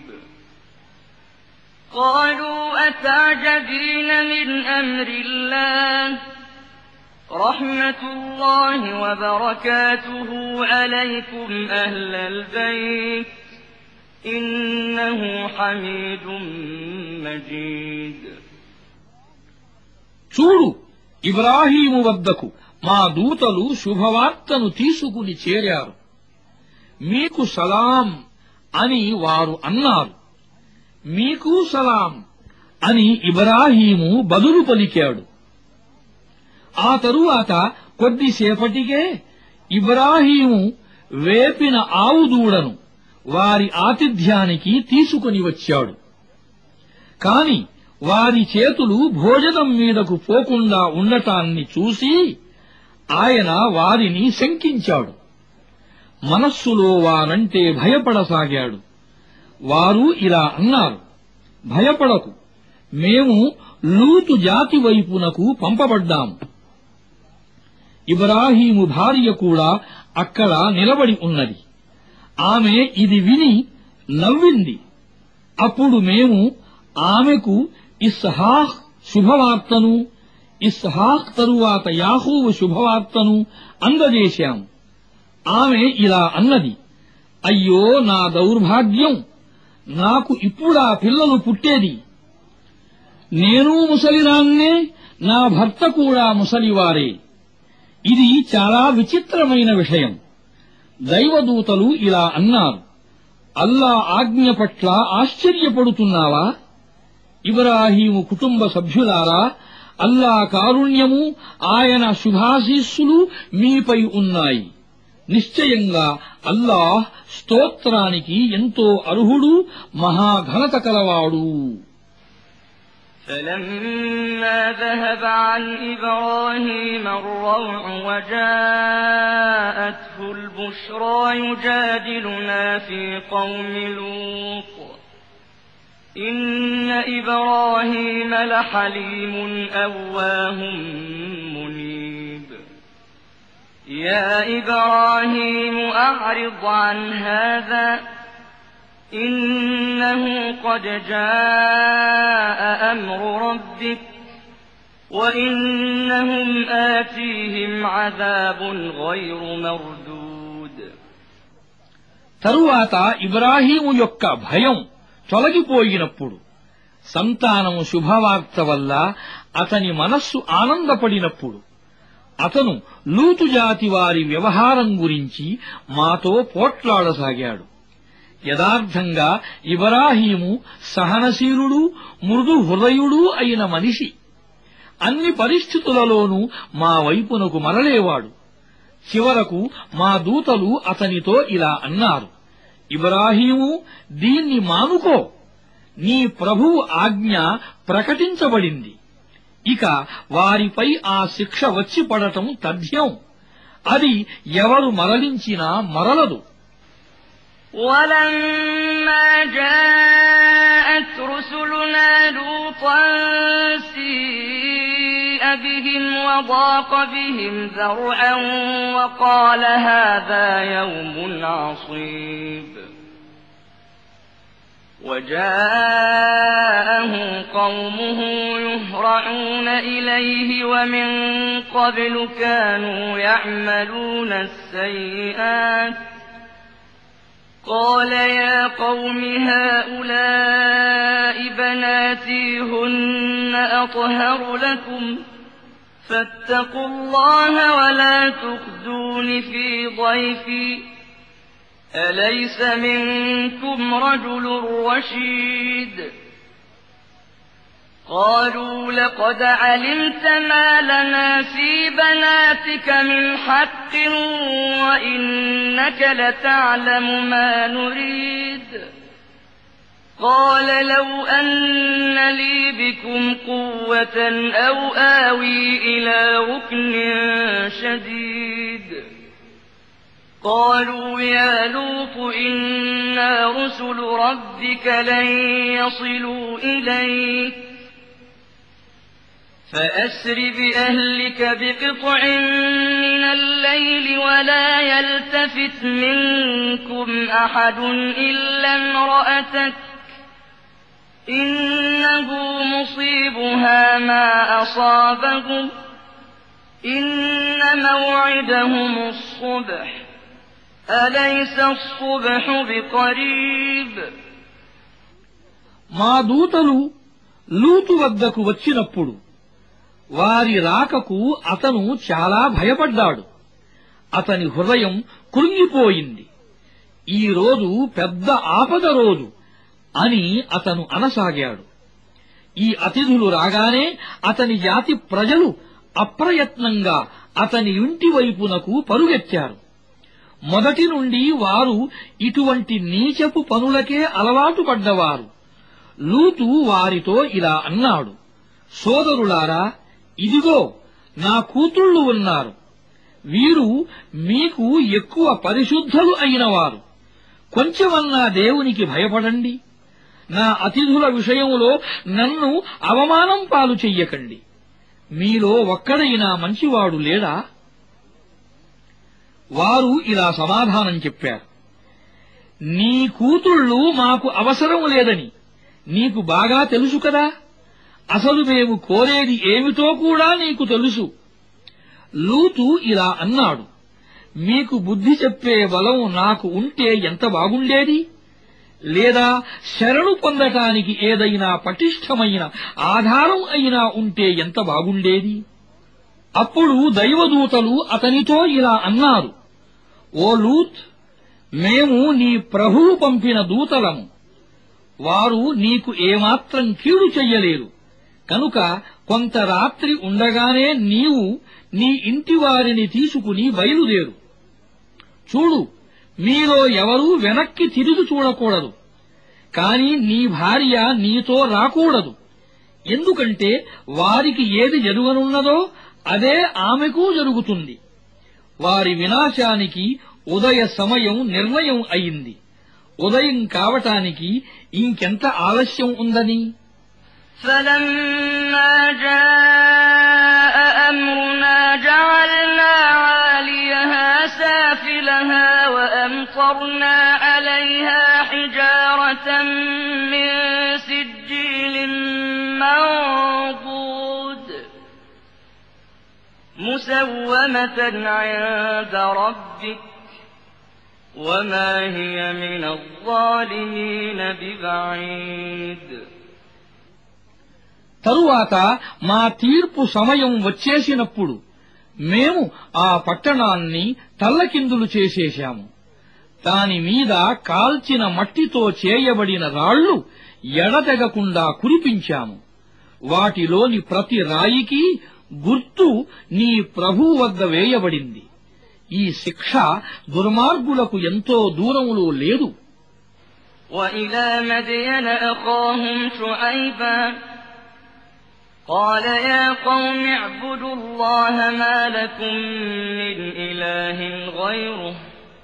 قالوا أتعجبين من أمر الله رحمة الله وبركاته عليكم أهل البيت إنه حميد مجيد. చూడు, ఇబ్రాహీము వద్దకు మా దూతలు శుభవార్తను తీసుకుని చేరారు. మీకు సలాం అని వారు అన్నారు. మీకు సలాం అని ఇబ్రాహీము బదులు పలికాడు. ఆ తరువాత కొద్దిసేపటికే ఇబ్రాహీము వేపిన ఆవు దూడను వారి ఆతిథ్యానికి తీసుకుని వచ్చాడు. కాని వారి చేతులు భోజనం మీదకు పోకుండా ఉండటాన్ని చూసి ఆయన వారిని శంకించాడు. మనస్సులో వారంటే భయపడసాగాడు. వారు ఇలా అన్నారు, భయపడకు, మేము లూతు జాతి వైపునకు పంపబడ్డాము. ఇబ్రాహీము భార్య కూడా అక్కడ నిలబడి ఉన్నది. ఆమె ఇది విని నవ్వింది. అప్పుడు మేము ఆమెకు ఇస్హాక్ శుభవార్తను, ఇస్హాక్ తరువాత యాకూబు శుభవార్తను అందజేశాము. ఆమె ఇలా అన్నది, అయ్యో నా దౌర్భాగ్యం, నాకు ఇప్పుడా పిల్లలు పుట్టేది. నేను ముసలిదాన్నే, నా భర్త కూడా ముసలివారే. ఇది చాలా విచిత్రమైన విషయం. దైవదూతలు ఇలా అన్నారు, అల్లా ఆజ్ఞ పట్ల ఆశ్చర్యపడుతున్నావా? ఇబ్రాహీము కుటుంబ సభ్యులారా, అల్లా కారుణ్యము, ఆయన శుభాశీస్సులు మీపై ఉన్నాయి. నిశ్చయంగా అల్లాహ్ స్తోత్రానికి ఎంతో అర్హుడు, మహాఘనత కలవాడు. فلما ذهب عن إبراهيم الروع وجاءته البشرى يجادلنا في قوم لوط إن إبراهيم لحليم أواه منيب يا إبراهيم أعرض عن هذا إنه قد جاء أمر ربك وإنهم آتيهم عذاب غير مردود. తరువాత ఇబ్రాహీము యొక్క భయం తొలగిపోయినప్పుడు, సంతానము శుభవార్త వల్ల అతని మనస్సు ఆనందపడినప్పుడు, అతను లూతు జాతి వారి వ్యవహారం గురించి మాతో పోట్లాడసాగాడు. యథార్థంగా ఇబ్రాహీము సహనశీలుడు మృదు హృదయుడు అయిన మనిషి. అన్ని పరిస్థితులలోనూ మా వైపునకు మరలేవాడు. చివరకు మా దూతలు అతనితో ఇలా అన్నారు: ఇబ్రాహీము, దీన్ని మానుకో, నీ ప్రభువు ఆజ్ఞ ప్రకటించబడింది. ఇక వారిపై ఆ శిక్ష వచ్చి పడటం తథ్యం. అది ఎవరు మరలించినా మరలదు. ولما جاءت رسلنا لوطا سيء بهم وضاق بهم ذرعا وقال هذا يوم عصيب وجاءه قومه يهرعون إليه ومن قبل كانوا يعملون السيئات قال يا قوم هؤلاء بناتي هن أطهر لكم فاتقوا الله ولا تخزون في ضيفي أليس منكم رجل رشيد قالوا لقد علمت ما لنا في بناتك من حق وإنك لتعلم ما نريد قال لو أن لي بكم قوة أو آوي إلى ركن شديد قالوا يا لوط إنا رسل ربك لن يصلوا إليك فأسر بأهلك بقطع من الليل ولا يلتفت منكم أحد إلا امرأتك إنه مصيبها ما أصابهم إن موعدهم الصبح أليس الصبح بقريب మా దూతలు లూతు వద్దకు వచ్చినప్పుడు వారి రాకకు అతను చాలా భయపడ్డాడు. అతని హృదయం కృంగిపోయింది. ఈ రోజు పెద్ద ఆపద రోజు అని అతను అనసాగాడు. ఈ అతిథులు రాగానే అతని జాతి ప్రజలు అప్రయత్నంగా అతని ఇంటి వైపునకు పరుగెత్తారు. మొదటి నుండి వారు ఇటువంటి నీచపు పనులకే అలవాటు పడ్డవారు. లూతు వారితో ఇలా అన్నాడు: సోదరులారా, ఇదిగో నా కూతుళ్ళు ఉన్నారు. వీరు మీకు ఎక్కువ పరిశుద్ధులు అయినవారు. కొంచెమన్నా దేవునికి భయపడండి. నా అతిథుల విషయంలో నన్ను అవమానం పాలు చెయ్యకండి. మీలో ఒక్కడైనా మంచివాడు లేడా? వారు ఇలా సమాధానం చెప్పారు: నీ కూతుళ్ళు మాకు అవసరం లేదని నీకు బాగా తెలుసు కదా. అసలు మేము కోరేది ఏమిటో కూడా నీకు తెలుసు. లూతు ఇలా అన్నాడు: మీకు బుద్ధి చెప్పే బలం నాకు ఉంటే ఎంత బాగుండేది. లేదా శరణు పొందటానికి ఏదైనా పటిష్టమైన ఆధారం అయినా ఉంటే ఎంత బాగుండేది. అప్పుడు దైవదూతలు అతనితో ఇలా అన్నారు: ఓ లూత్, మేము నీ ప్రభువు పంపిన దూతలము. వారు నీకు ఏమాత్రం కీడు చెయ్యలేరు. కనుక కొంత రాత్రి ఉండగానే నీవు నీ ఇంటివారిని తీసుకుని బయలుదేరు. చూడు, మీలో ఎవరూ వెనక్కి తిరిగి చూడకూడదు. కాని నీ భార్య నీతో రాకూడదు. ఎందుకంటే వారికి ఏది జరగనున్నదో అదే ఆమెకు జరుగుతుంది. వారి వినాశానికి ఉదయ సమయం నిర్ణయం అయింది. ఉదయం కావటానికి ఇంకెంత ఆలస్యం ఉందని. فلما جاء أمرنا جعلنا عاليها سافلها وأمطرنا عليها حجارة من سجيل منضود مسومة عند ربك وما هي من الظالمين ببعيد. తరువాత మా తీర్పు సమయం వచ్చేసినప్పుడు మేము ఆ పట్టణాన్ని తల్లకిందులు చేసేశాము. దాని మీద కాల్చిన మట్టితో చేయబడిన రాళ్లు ఎడతెగకుండా కురిపించాము. వాటిలోని ప్రతి రాయికి గుర్తు నీ ప్రభువు వద్ద వేయబడింది. ఈ శిక్ష దుర్మార్గులకు ఎంతో దూరములో లేదు. وإلى مدين أخاهم شعيبا قال يا قوم اعبدوا الله ما لكم من إله غيره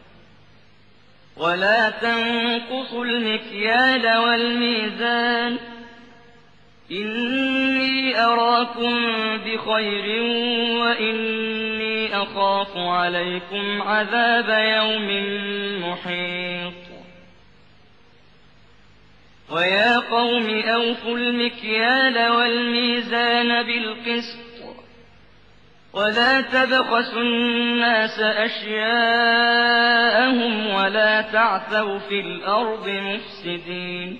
ولا تنقصوا المكيال والميزان إني أراكم بخير وإني أخاف عليكم عذاب يوم محيط ويا قوم أوفوا المكيال والميزان بالقسط ولا تبخسوا الناس أشياءهم ولا تعثوا في الأرض مفسدين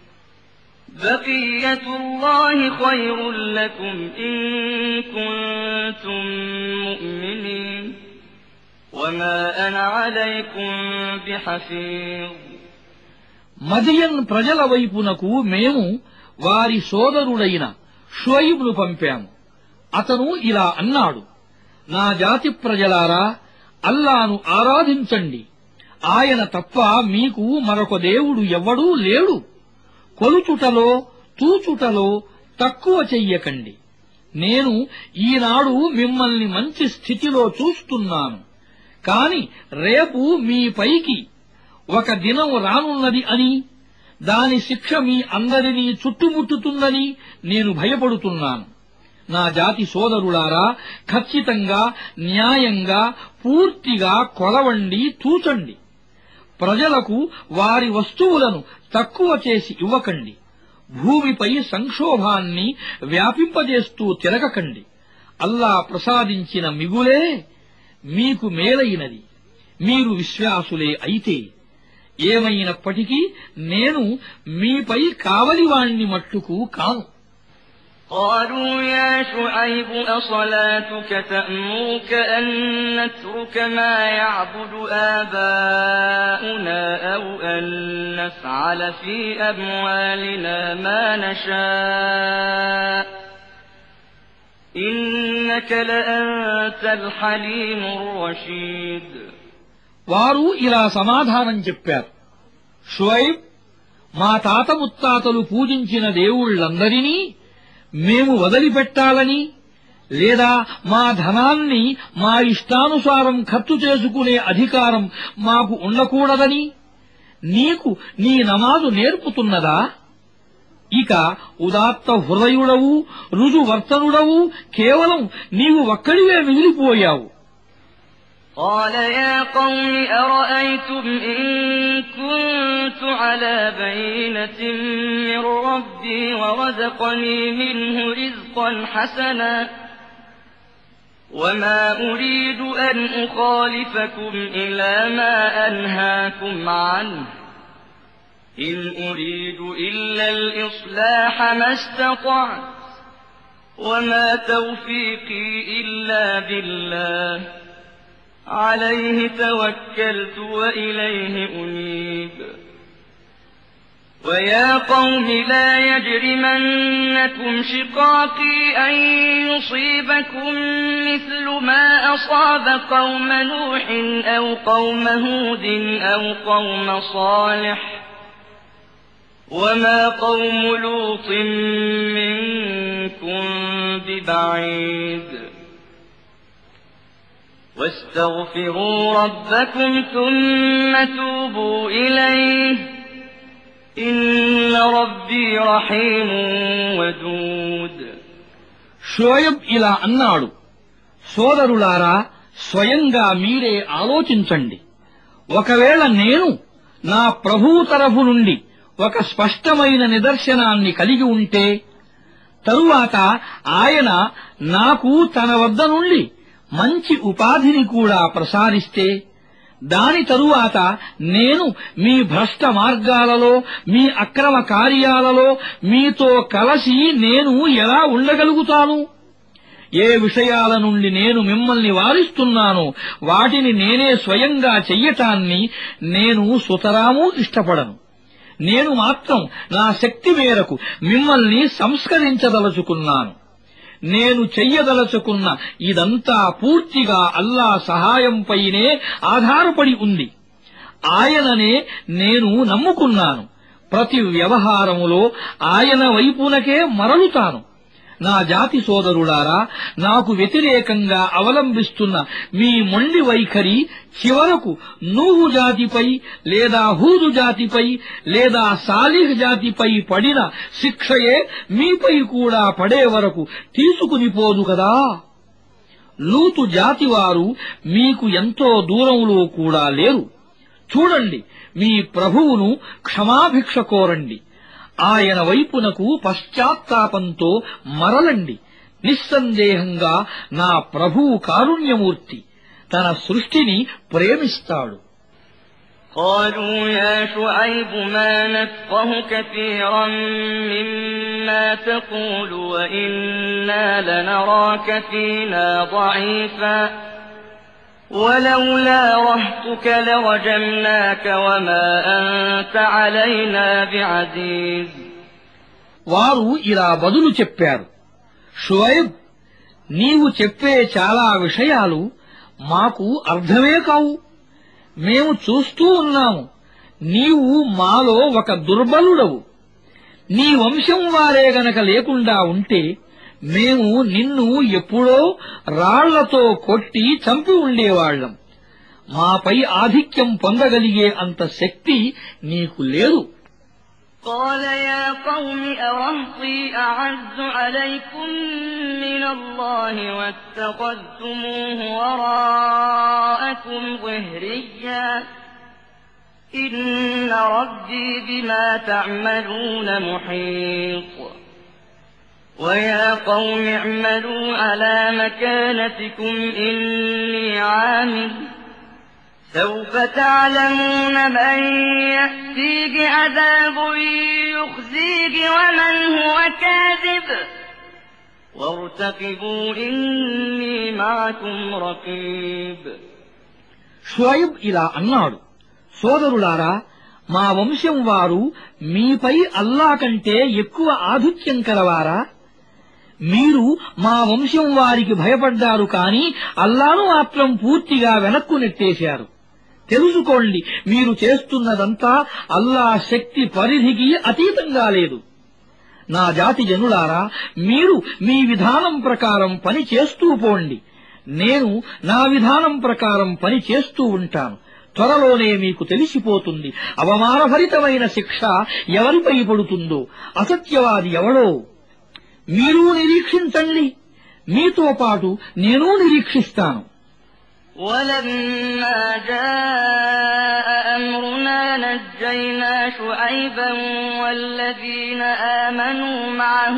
بقية الله خير لكم إن كنتم مؤمنين وما أنا عليكم بحفيظ. మదియన్ ప్రజల వైపునకు మేము వారి సోదరుడైన షుఐబును పంపాము. అతను ఇలా అన్నాడు, నా జాతి ప్రజలారా, అల్లాను ఆరాధించండి. ఆయన తప్ప మీకు మరొక దేవుడు ఎవ్వడూ లేడు. కొలుచుటలో తూచుటలో తక్కువ చెయ్యకండి. నేను ఈనాడు మిమ్మల్ని మంచి స్థితిలో చూస్తున్నాను. కాని రేపు మీపైకి ఒక దినం రానున్నది అని, దాని శిక్ష మీ అందరినీ చుట్టుముట్టుతుందని నేను భయపడుతున్నాను. నా జాతి సోదరులారా, ఖచ్చితంగా న్యాయంగా పూర్తిగా కొలవండి, తూచండి. ప్రజలకు వారి వస్తువులను తక్కువ చేసి ఇవ్వకండి. భూమిపై సంక్షోభాన్ని వ్యాపింపజేస్తూ తిరగకండి. అల్లా ప్రసాదించిన మిగులే మీకు మేలైనది, మీరు విశ్వాసులే అయితే. ఏమైనప్పటికీ నేను మీపై కావలివాణ్ణి మట్టుకు కాను. قالوا يا شعيب أصلاتك تأمرك أن نترك ما يعبد آباؤنا أو أن نفعل في أموالنا ما نشاء إنك لأنت الحليم الرشيد. వారు ఇలా సమాధానం చెప్పారు, షుఐబ్, మా తాత ముత్తాతలు పూజించిన దేవుళ్లందరినీ మేము వదిలిపెట్టాలని, లేదా మా ధనాన్ని మా ఇష్టానుసారం ఖర్చు చేసుకునే అధికారం మాకు ఉండకూడదని నీకు నీ నమాజు నేర్పుతున్నదా? ఇక ఉదాత్త హృదయుడవు, రుజువర్తనుడవు కేవలం నీవు ఒక్కడివే మిగిలిపోయావు. قال يا قوم أرأيتم إن كنت على بينة من ربي ورزقني منه رزقا حسنا وما أريد أن أخالفكم إلى ما أنهاكم عنه إن أريد إلا الإصلاح ما استطعت وما توفيقي إلا بالله عليه توكلت وإليه أنيب. ويا قوم لا يجرمنكم شقاقي أن يصيبكم مثل ما أصاب قوم نوح أو قوم هود أو قوم صالح وما قوم لوط منكم ببعيد. واستغفروا ربكم ثم توبوا إليه إن ربي رحيم ودود. షోయబ్ ఇలా అన్నాడు, సోదరులారా, స్వయంగా మీరే ఆలోచించండి. ఒకవేళ నేను నా ప్రభువు తరఫు నుండి ఒక స్పష్టమైన నిదర్శనాన్ని కలిగి ఉంటే, తరువాత ఆయన నాకు తన వద్ద నుండి మంచి ఉపాధిని కూడా ప్రసాదిస్తే, దాని తరువాత నేను మీ భ్రష్ట మార్గాలలో, మీ అక్రమ కార్యాలలో మీతో కలసి నేను ఎలా ఉండగలుగుతాను? ఏ విషయాల నుండి నేను మిమ్మల్ని వారిస్తున్నానో వాటిని నేనే స్వయంగా చెయ్యటాన్ని నేను సుతరామూ ఇష్టపడను. నేను మాత్రం నా శక్తి మేరకు మిమ్మల్ని సంస్కరించదలుచుకున్నాను. నేను చెయ్యదలుచుకున్న ఇదంతా పూర్తిగా అల్లా సహాయంపైనే ఆధారపడి ఉంది. ఆయననే నేను నమ్ముకున్నాను. ప్రతి వ్యవహారములో ఆయన వైపునకే మరలుతాను. నా జాతి సోదరులారా, నాకు వ్యతిరేకంగా అవలంబిస్తున్న మీ మొండి వైఖరి చివరకు నూహు జాతిపై లేదా హూదు జాతిపై లేదా సాలిహ్ జాతిపై పడిన శిక్షయే మీపై కూడా పడే వరకు తీసుకునిపోదు కదా. లూతు జాతివారు మీకు ఎంతో దూరంలో కూడా లేరు. చూడండి, మీ ప్రభువును క్షమాభిక్ష కోరండి. ఆయన వైపునకు పశ్చాత్తాపంతో మరలండి. నిస్సందేహంగా నా ప్రభువు కారుణ్యమూర్తి, తన సృష్టిని ప్రేమిస్తాడు. قالوا يا شعيب ما نفقه كثيرا مما تقول وإنا لنراك فينا ضعيفا ولولا رهطك لرجمناك وما أنت علينا بعزيز. వారు ఇలా బదులు చెప్పారు, షుఐబ్, నీవు చెప్పే చాలా విషయాలు మాకు అర్థమే కావు. మేము చూస్తూ ఉన్నాము, నీవు మాలో ఒక దుర్బలుడవు. నీ వంశం వారే గనక లేకుండా ఉంటే మేము నిన్ను ఎప్పుడో రాళ్లతో కొట్టి చంపి ఉండేవాళ్లం. మాపై ఆధిక్యం పొందగలిగే అంత శక్తి నీకు లేదు. قال يا قوم أرهطي أعز عليكم من الله واتخذتموه وراءكم ظهريا إن ربي بما تعملون محيط ويا قوم اعملوا على مكانتكم إني عامل سوف تعلمون من يأتيه عذاب يخزيه ومن هو كاذب وارتقبوا إني معكم رقيب. షుఐబ్ ఇలా అన్నాడు, సోదరులారా, మా వంశం వారు మీపై అల్లా కంటే ఎక్కువ ఆధిక్యం కలవారా? మీరు మా వంశం వారికి భయపడ్డారు కాని అల్లాను మాత్రం పూర్తిగా వెనక్కు నెట్టేశారు. తెలుసుకోండి, మీరు చేస్తున్నదంతా అల్లా శక్తి పరిధికి అతీతంగా లేదు. నా జాతి జనులారా, మీరు మీ విధానం ప్రకారం పని చేస్తూ పోండి. నేను నా విధానం ప్రకారం పని చేస్తూ ఉంటాను. త్వరలోనే మీకు తెలిసిపోతుంది అవమానభరితమైన శిక్ష ఎవరిపై పడుతుందో, అసత్యవాది ఎవడో. మీరు నిరీక్షించండి, మీతో పాటు నేను నిరీక్షిస్తాను. ولما جاء أمرنا نجينا شعيبا والذين آمنوا معه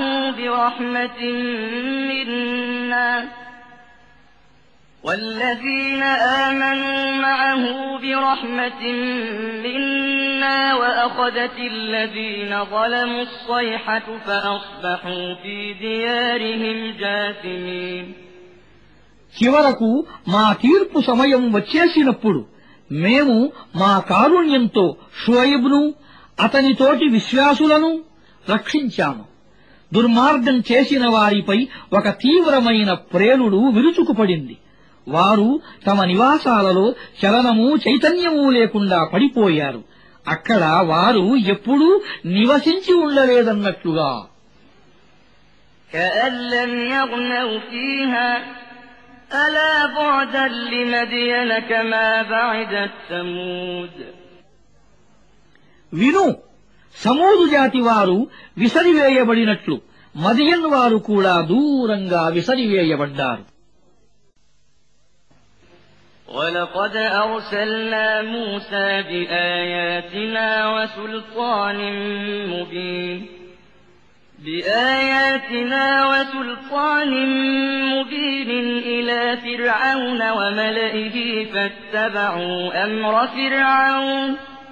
برحمة منا وأخذت الذين ظلموا الصيحة فأصبحوا في ديارهم جاثمين. చివరకు మా తీర్పు సమయం వచ్చేసినప్పుడు మేము మా కారుణ్యంతో షుఐబ్ను అతనితోటి విశ్వాసులను రక్షించాము. దుర్మార్గం చేసిన వారిపై ఒక తీవ్రమైన ప్రేలుడు విరుచుకుపడింది. వారు తమ నివాసాలలో చలనము చైతన్యము లేకుండా పడిపోయారు. అక్కడ వారు ఎప్పుడూ నివసించి ఉండలేదన్నట్లుగా. كأن لم يغنوا فيها ألا بعدا لمدين كما بعدت ثمود. విను, సమూదు జాతి వారు విసరివేయబడినట్లు మదియన్ వారు కూడా దూరంగా విసరివేయబడ్డారు. ولقد أرسلنا موسى بآياتنا وسلطان مبين إلى فرعون وملئه فاتبعوا أمر فرعون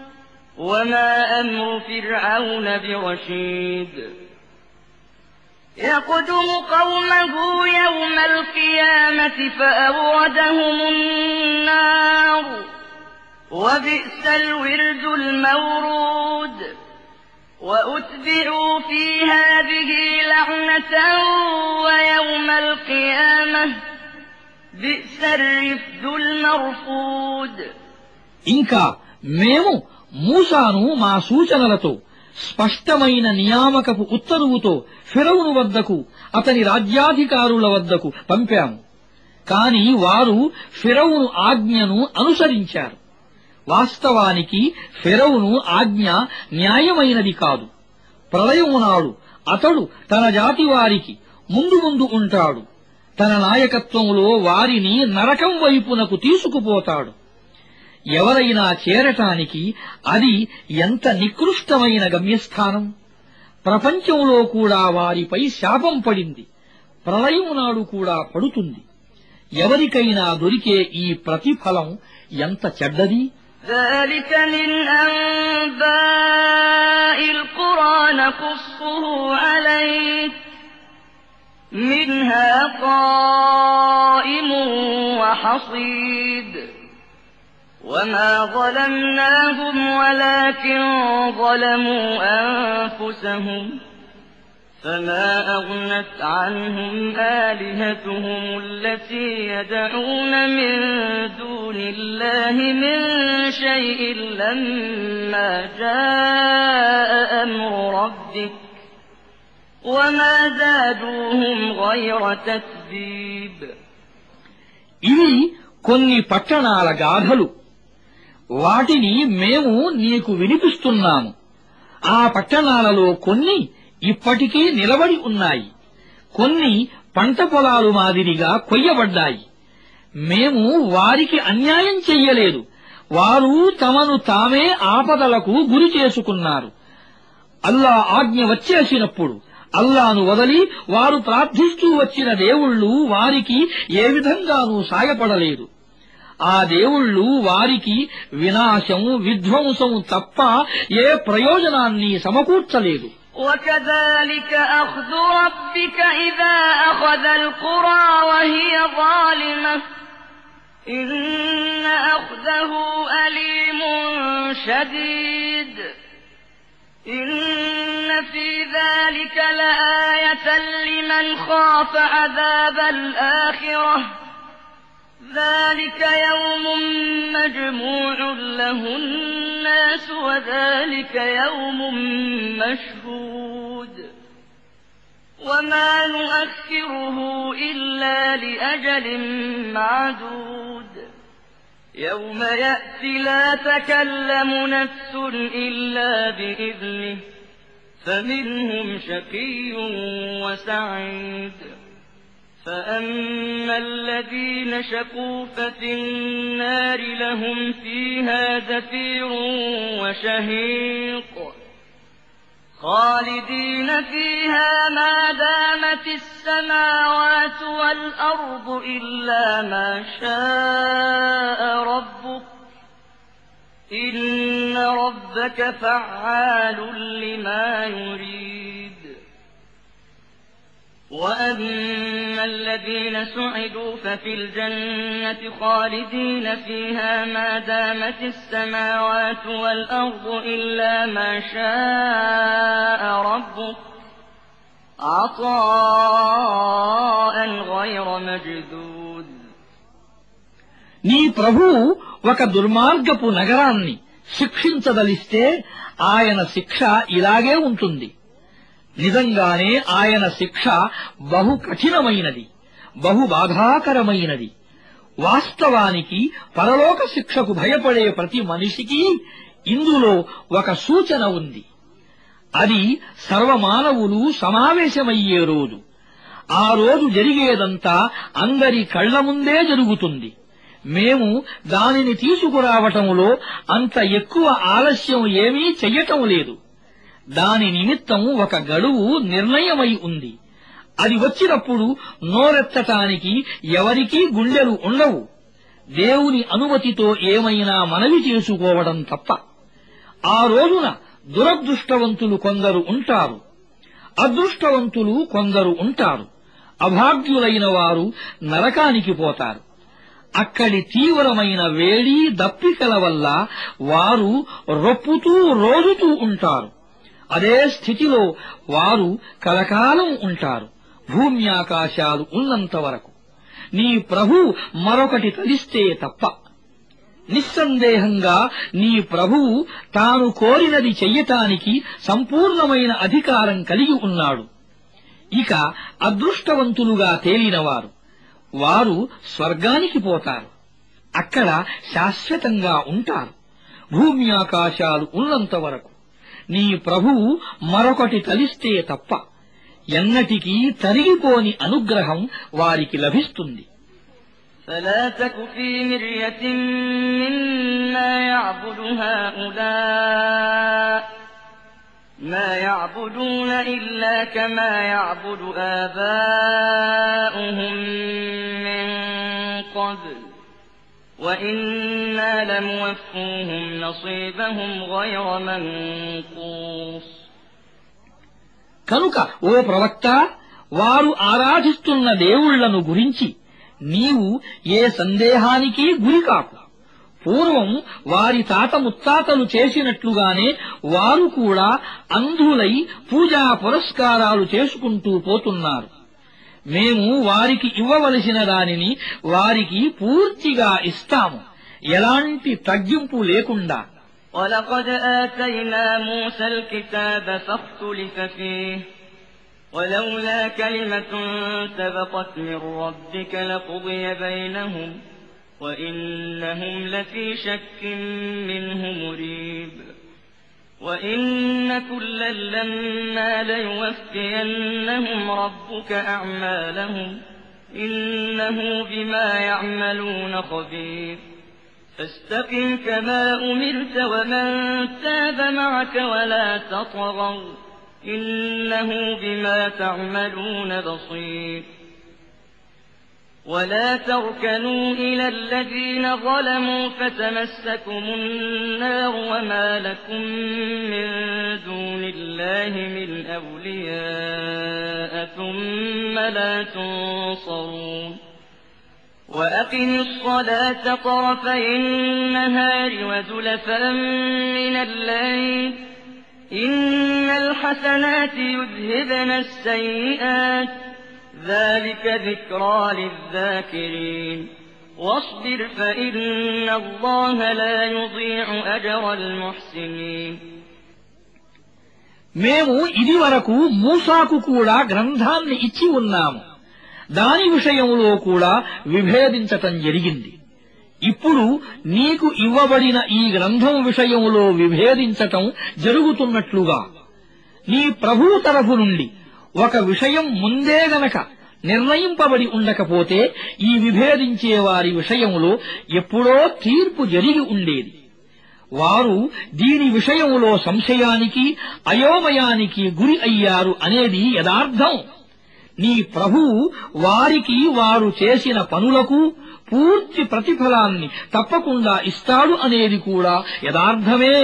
وما أمر فرعون برشيد يقدم قومه يوم القيامة فأوردهم النار وبئس الورد المورود وأتبعوا في هذه لعنة ويوم القيامة بئس الرفد المرفود. ఇంకా మేము మూసాను మా సూచనలతో స్పష్టమైన నియామకపు ఉత్తర్వుతో ఫిరౌను వద్దకు అతని రాజ్యాధికారుల వద్దకు పంపాము. కాని వారు ఫిరౌను ఆజ్ఞను అనుసరించారు. వాస్తవానికి ఫిరౌను ఆజ్ఞ న్యాయమైనది కాదు. ప్రళయం నాడు అతడు తన జాతి వారికి ముందు ముందు ఉంటాడు. తన నాయకత్వంలో వారిని నరకం వైపునకు తీసుకుపోతాడు. ఎవరైనా చేరటానికి అది ఎంత నికృష్టమైన గమ్యస్థానం. ప్రపంచంలో కూడా వారిపై శాపం పడింది. ప్రళయం నాడు కూడా పడుతుంది. ఎవరికైనా దొరికే ఈ ప్రతిఫలం ఎంత చెడ్డది. ذلك من أنباء القرى نقصه عليك منها قائم وحصيد وما ظلمناهم ولكن ظلموا أنفسهم فما أغنت عنهم آلهتهم التي يدعون من دون الله من شيء لما جاء أمر ربك وما زادوهم غير تتبيب. ఇవి కొన్ని పట్టణాల గాథలు. వాటిని మేము నీకు వినిపిస్తున్నాము. ఆ పట్టణాలలో కొన్ని ఇప్పటికీ నిలబడి ఉన్నాయి. కొన్ని పంట పొలాలు మాదిరిగా కొయ్యబడ్డాయి. మేము వారికి అన్యాయం చెయ్యలేదు. వారు తమను తామే ఆపదలకు గురి చేసుకున్నారు. అల్లా ఆజ్ఞ వచ్చేసినప్పుడు అల్లాను వదలి వారు ప్రార్థిస్తూ వచ్చిన దేవుళ్ళు వారికి ఏ విధంగానూ సాయపడలేదు. ఆ దేవుళ్ళు వారికి వినాశం విధ్వంసం తప్ప ఏ ప్రయోజనాన్ని సమకూర్చలేదు. وكذلك أخذ ربك إذا أخذ القرى وهي ظالمة إن أخذه أليم شديد إن في ذلك لآية لمن خاف عذاب الآخرة ذلك يوم مجموع له الناس وذلك يوم مشهود وما نؤخره إلا لأجل معدود يوم يأتي لا تكلم نفس إلا بإذنه فمنهم شقي وسعيد فأما الذين شقوا ففي النار لهم فيها زفير وشهيق خالدين فيها ما دامت السماوات والأرض إلا ما شاء ربك إن ربك فعال لما يريد وأما الذين سعدوا ففي الجنة خالدين فيها ما دامت السماوات والأرض إلا ما شاء ربك عطاء غير مجدود. నీ ప్రభువు ఒక దుర్మార్గపు నగరాన్ని శిక్షించదలిస్తే ఆయన శిక్ష ఇలాగే ఉంటుంది. నిజంగానే ఆయన శిక్ష బహు కఠినమైనది, బహు బాధాకరమైనది. వాస్తవానికి పరలోక శిక్షకు భయపడే ప్రతి మనిషికి ఇందులో ఒక సూచన ఉంది. అది సర్వమానవులు సమావేశమయ్యే రోజు. ఆ రోజు జరిగేదంతా అందరి కళ్ల ముందే జరుగుతుంది. మేము దానిని తీసుకురావటంలో అంత ఎక్కువ ఆలస్యం ఏమీ చెయ్యటం లేదు. దాని నిమిత్తం ఒక గడువు నిర్ణయమై ఉంది. అది వచ్చినప్పుడు నోరెత్తటానికి ఎవరికీ గుండెలు ఉండవు. దేవుని అనుమతితో ఏమైనా మనవి చేసుకోవడం తప్ప. ఆ రోజున దురదృష్టవంతులు కొందరు ఉంటారు. అదృష్టవంతులు కొందరు ఉంటారు, అభాగ్యులైన వారు నరకానికి పోతారు. అక్కడి తీవ్రమైన వేడి దప్పికల వల్ల వారు రొప్పుతూ రోజుతూ ఉంటారు. అదే స్థితిలో వారు కలకాలం ఉంటారు, భూమ్యాకాశాలు ఉన్నంత వరకు. నీ ప్రభు మరొకటి తలిస్తే తప్ప. నిస్సందేహంగా నీ ప్రభువు తాను కోరినది చెయ్యటానికి సంపూర్ణమైన అధికారం కలిగి ఉన్నాడు. ఇక అదృష్టవంతులుగా తేలినవారు, వారు స్వర్గానికి పోతారు, అక్కడ శాశ్వతంగా ఉంటారు, భూమ్యాకాశాలు ఉన్నంత వరకు. నీ ప్రభువు మరొకటి తలిస్తే తప్ప ఎన్నటికీ తరిగిపోని అనుగ్రహం వారికి లభిస్తుంది. فلا تك في مرية مما يعبد هؤلاء ما يعبدون إلا كما يعبد آباؤهم من قبل وإنا لموفوهم نصيبهم غير منقوص. కనుక ఓ ప్రవక్త, వారు ఆరాధిస్తున్న దేవుళ్లను గురించి నీవు ఏ సందేహానికి గురికాకు. పూర్వం వారి తాత ముత్తాతలు చేసినట్లుగానే వారు కూడా అంధులై పూజా పురస్కారాలు చేసుకుంటూ పోతున్నారు. మేము వారికి ఇవ్వవలసిన దానిని వారికి పూర్తిగా ఇస్తాము, ఎలాంటి తగ్గింపు లేకుండా. وَلَقَدْ آتَيْنَا مُوسَى الْكِتَابَ فَاخْتُلِفَ فِيهِ وَلَوْلَا كَلِمَةٌ سَبَقَتْ مِنْ رَبِّكَ لَقُضِيَ بَيْنَهُمْ وَإِنَّهُمْ لَفِي شَكٍّ مِّنْهُ مُرِيبٍ. وَإِنَّ كُلًّا لَّمَّا لَيُوَفِّيَنَّهُمْ رَبُّكَ أَعْمَالَهُمْ إِنَّهُ بِمَا يَعْمَلُونَ خَبِيرٌ. فاستقم كما أمرت ومن تاب معك ولا تطغوا إنه بما تعملون بصير. ولا تركنوا إلى الذين ظلموا فتمسكم النار وما لكم من دون الله من أولياء ثم لا تنصرون. وأقم الصلاة طرفي النهار وزلفا من الليل إن الحسنات يذهبن السيئات ذلك ذكرى للذاكرين. واصبر فإن الله لا يضيع أجر المحسنين. మేము ఇదివరకు మూసాకు కూడా గ్రంథాన్ని ఇచ్చి ఉన్నాము, దాని విషయంలో కూడా విభేదించటం జరిగింది. ఇప్పుడు నీకు ఇవ్వబడిన ఈ గ్రంథం విషయంలో విభేదించటం జరుగుతున్నట్లుగా నీ ప్రభువు తరఫు నుండి ఒక విషయం ముందే గనక నిర్ణయింపబడి ఉండకపోతే ఈ విభేదించే వారి విషయంలో ఎప్పుడో తీర్పు జరిగి ఉండేది. వారు దీని విషయంలో సంశయానికి అయోమయానికి గురి అయ్యారు అనేది యథార్థం. నీ ప్రభువు వారికి వారు చేసిన పనులకు పూర్తి ప్రతిఫలాన్ని తప్పకుండా ఇస్తాడు అనేది కూడా యథార్థమే.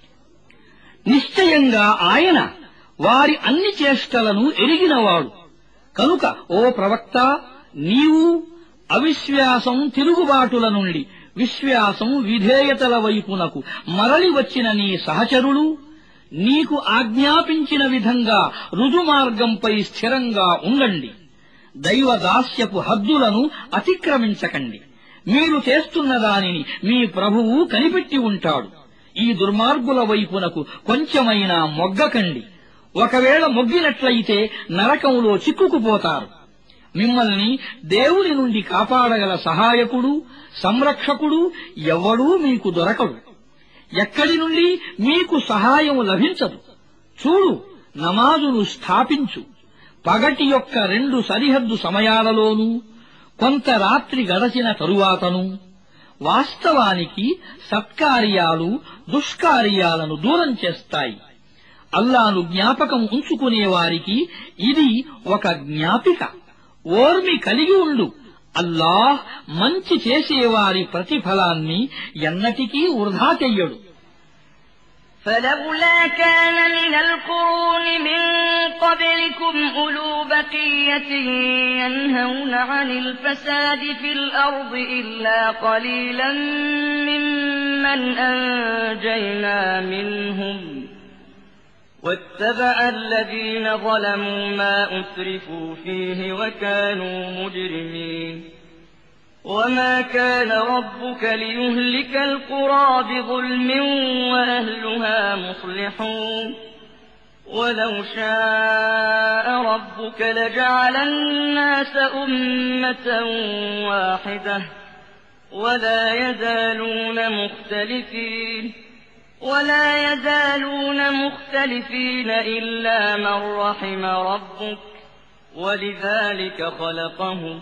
నిశ్చయంగా ఆయన వారి అన్ని చేష్టలను ఎరిగినవాడు. కనుక ఓ ప్రవక్త, నీవు అవిశ్వాసం తిరుగుబాటుల నుండి విశ్వాసం విధేయతల వైపునకు మరలి వచ్చిన నీ సహచరులు నీకు ఆజ్ఞాపించిన విధంగా రుజుమార్గంపై స్థిరంగా ఉండండి. దైవదాస్యపు హద్దులను అతిక్రమించకండి. మీరు చేస్తున్న దానిని మీ ప్రభువు కనిపెట్టి ఉంటాడు. ఈ దుర్మార్గుల వైపునకు కొంచెమైనా మొగ్గకండి. ఒకవేళ మొగ్గినట్లయితే నరకంలో చిక్కుకుపోతారు. మిమ్మల్ని దేవుని నుండి కాపాడగల సహాయకుడు, సంరక్షకుడు ఎవ్వడూ మీకు దొరకడు. ఎక్కడి నుండి మీకు సహాయం లభించదు. చూడు, నమాజును స్థాపించు. పగటి యొక్క 2 సరిహద్దు సమయాలలోనూ కొంత రాత్రి గడచిన తరువాతను. వాస్తవానికి సత్కార్యాలు దుష్కార్యాలను దూరం చేస్తాయి. అల్లాను జ్ఞాపకం ఉంచుకునేవారికి ఇది ఒక జ్ఞాపిక. ఓర్మి కలిగి ఉండు. అల్లాహ్ మంచి చేసేవారి ప్రతిఫలాన్ని ఎన్నటికీ వృధా చెయ్యడు. فلولا كان من القرون من قبلكم أولو بقية ينهون عن الفساد في الأرض إلا قليلا ممن أنجينا منهم واتبع الذين ظلموا ما أترفوا فيه وكانوا مجرمين وما كان ربك ليهلك القرى بظلم وأهلها مصلحون ولو شاء ربك لجعل الناس أمة واحدة ولا يزالون مختلفين إلا من رحم ربك ولذلك خلقهم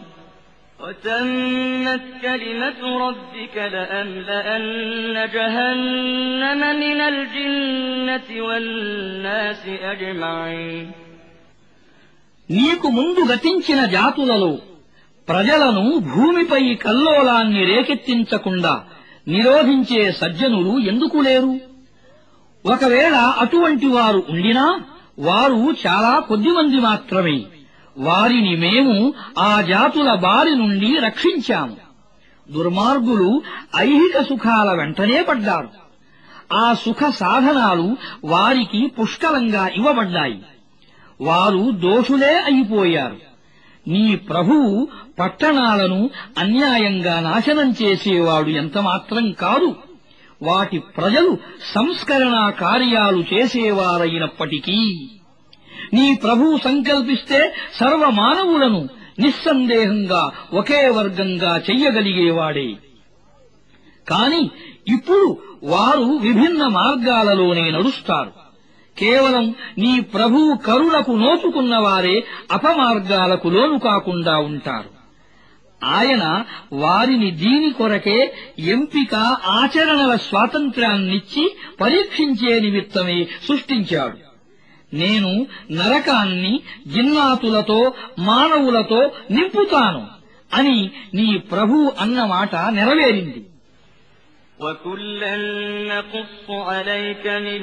وتمت كلمة ربك لأملأن جهنم من الجنة والناس أجمعين నీకు ముందు గతించిన జాతులలో ప్రజలను భూమిపై కల్లోలాన్ని రేకెత్తించకుండా నిరోధించే సజ్జనులు ఎందుకు లేరు? ఒకవేళ అటువంటి వారు ఉండినా వారు చాలా కొద్దిమంది మాత్రమే. వారిని మేము ఆ జాతుల బారి నుండి రక్షించాము. దుర్మార్గులు ఐహిక సుఖాల వెంటనే పడ్డారు. ఆ సుఖ సాధనాలు వారికి పుష్కలంగా ఇవ్వబడ్డాయి. వారు దోషులే అయిపోయారు. నీ ప్రభువు పట్టణాలను అన్యాయంగా నాశనం చేసేవాడు ఎంతమాత్రం కాదు. వాటి ప్రజలు సంస్కరణా కార్యాలు చేసేవారైనప్పటికీ నీ ప్రభువు సంకల్పిస్తే సర్వమానవులను నిస్సందేహంగా ఒకే వర్గంగా చెయ్యగలిగేవాడే. కాని ఇప్పుడు వారు విభిన్న మార్గాలలోనే నడుస్తారు. కేవలం నీ ప్రభువు కరుణకు నోచుకున్నవారే అపమార్గాలకు లోను కాకుండా ఉంటారు. ఆయన వారిని దీని కొరకే ఎంపిక ఆచరణల స్వాతంత్ర్యాన్నిచ్చి పరీక్షించే నిమిత్తమే సృష్టించాడు. నేను నరకాన్ని జిన్నాతులతో మానవులతో నింపుతాను అని నీ ప్రభువు అన్నమాట నెరవేరింది. وَكُلًّا نَّقُصُّ عَلَيْكَ مِنْ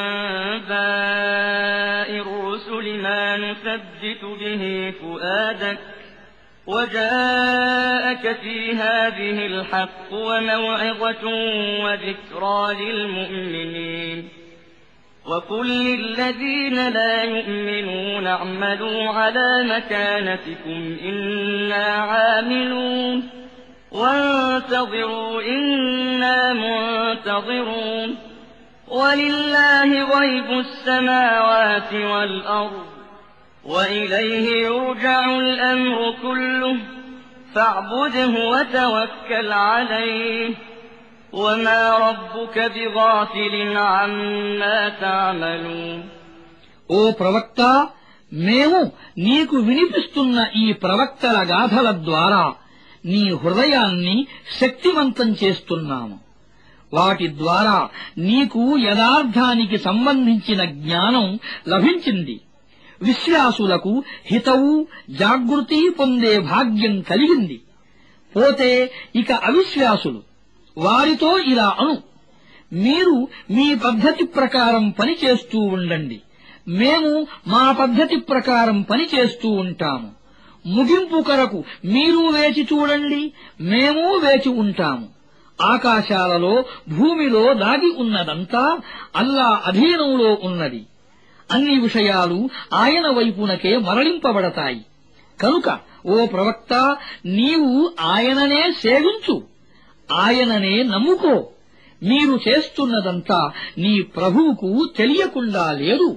أَنبَاءِ الرُّسُلِ مَا نُثَبِّتُ بِهِ فُؤَادَكَ وَجَاءَكَ فِي هَٰذِهِ الْحَقُّ وَمَوْعِظَةٌ وَذِكْرَىٰ لِلْمُؤْمِنِينَ وَقُل لِّلَّذِينَ لَا يُؤْمِنُونَ اعْمَلُوا عَلَىٰ مَكَانَتِكُمْ إِنَّا عَامِلُونَ وَانتَظِرُوا إِنَّا مُنتَظِرُونَ وَلِلَّهِ غَيْبُ السَّمَاوَاتِ وَالْأَرْضِ وَإِلَيْهِ يُرْجَعُ الْأَمْرُ كُلُّهُ فَاعْبُدْهُ وَتَوَكَّلْ عَلَيْهِ وَمَا رَبُّكَ بِغَافِلٍ عَمَّا تَعْمَلُونَ ఓ ప్రవక్త, మేము నీకు వినిపిస్తున్న ఈ ప్రవక్తల గాథల ద్వారా నీ హృదయాన్ని శక్తివంతం చేస్తున్నాము. వాటి ద్వారా నీకు యథార్థానికి సంబంధించిన జ్ఞానం లభించింది. విశ్వాసులకు హితవు జాగృతి పొందే భాగ్యం కలిగింది. పోతే ఇక అవిశ్వాసులు, వారితో ఇలా అను: మీరు మీ పద్ధతి ప్రకారం పనిచేస్తూ ఉండండి, మేము మా పద్ధతి ప్రకారం పనిచేస్తూ ఉంటాము. ముగింపు కొరకు మీరు వేచి చూడండి, మేము వేచి ఉంటాము. ఆకాశాలలో భూమిలో దాగి ఉన్నదంతా అల్లా అధీనంలో ఉన్నది. అన్ని విషయాలు ఆయన వైపునకే మరలింపబడతాయి. కనుక ఓ ప్రవక్త, నీవు ఆయననే సేవించు, ఆయననే నమ్ముకో. మీరు చేస్తున్నదంతా నీ ప్రభువుకు తెలియకుండా లేదు.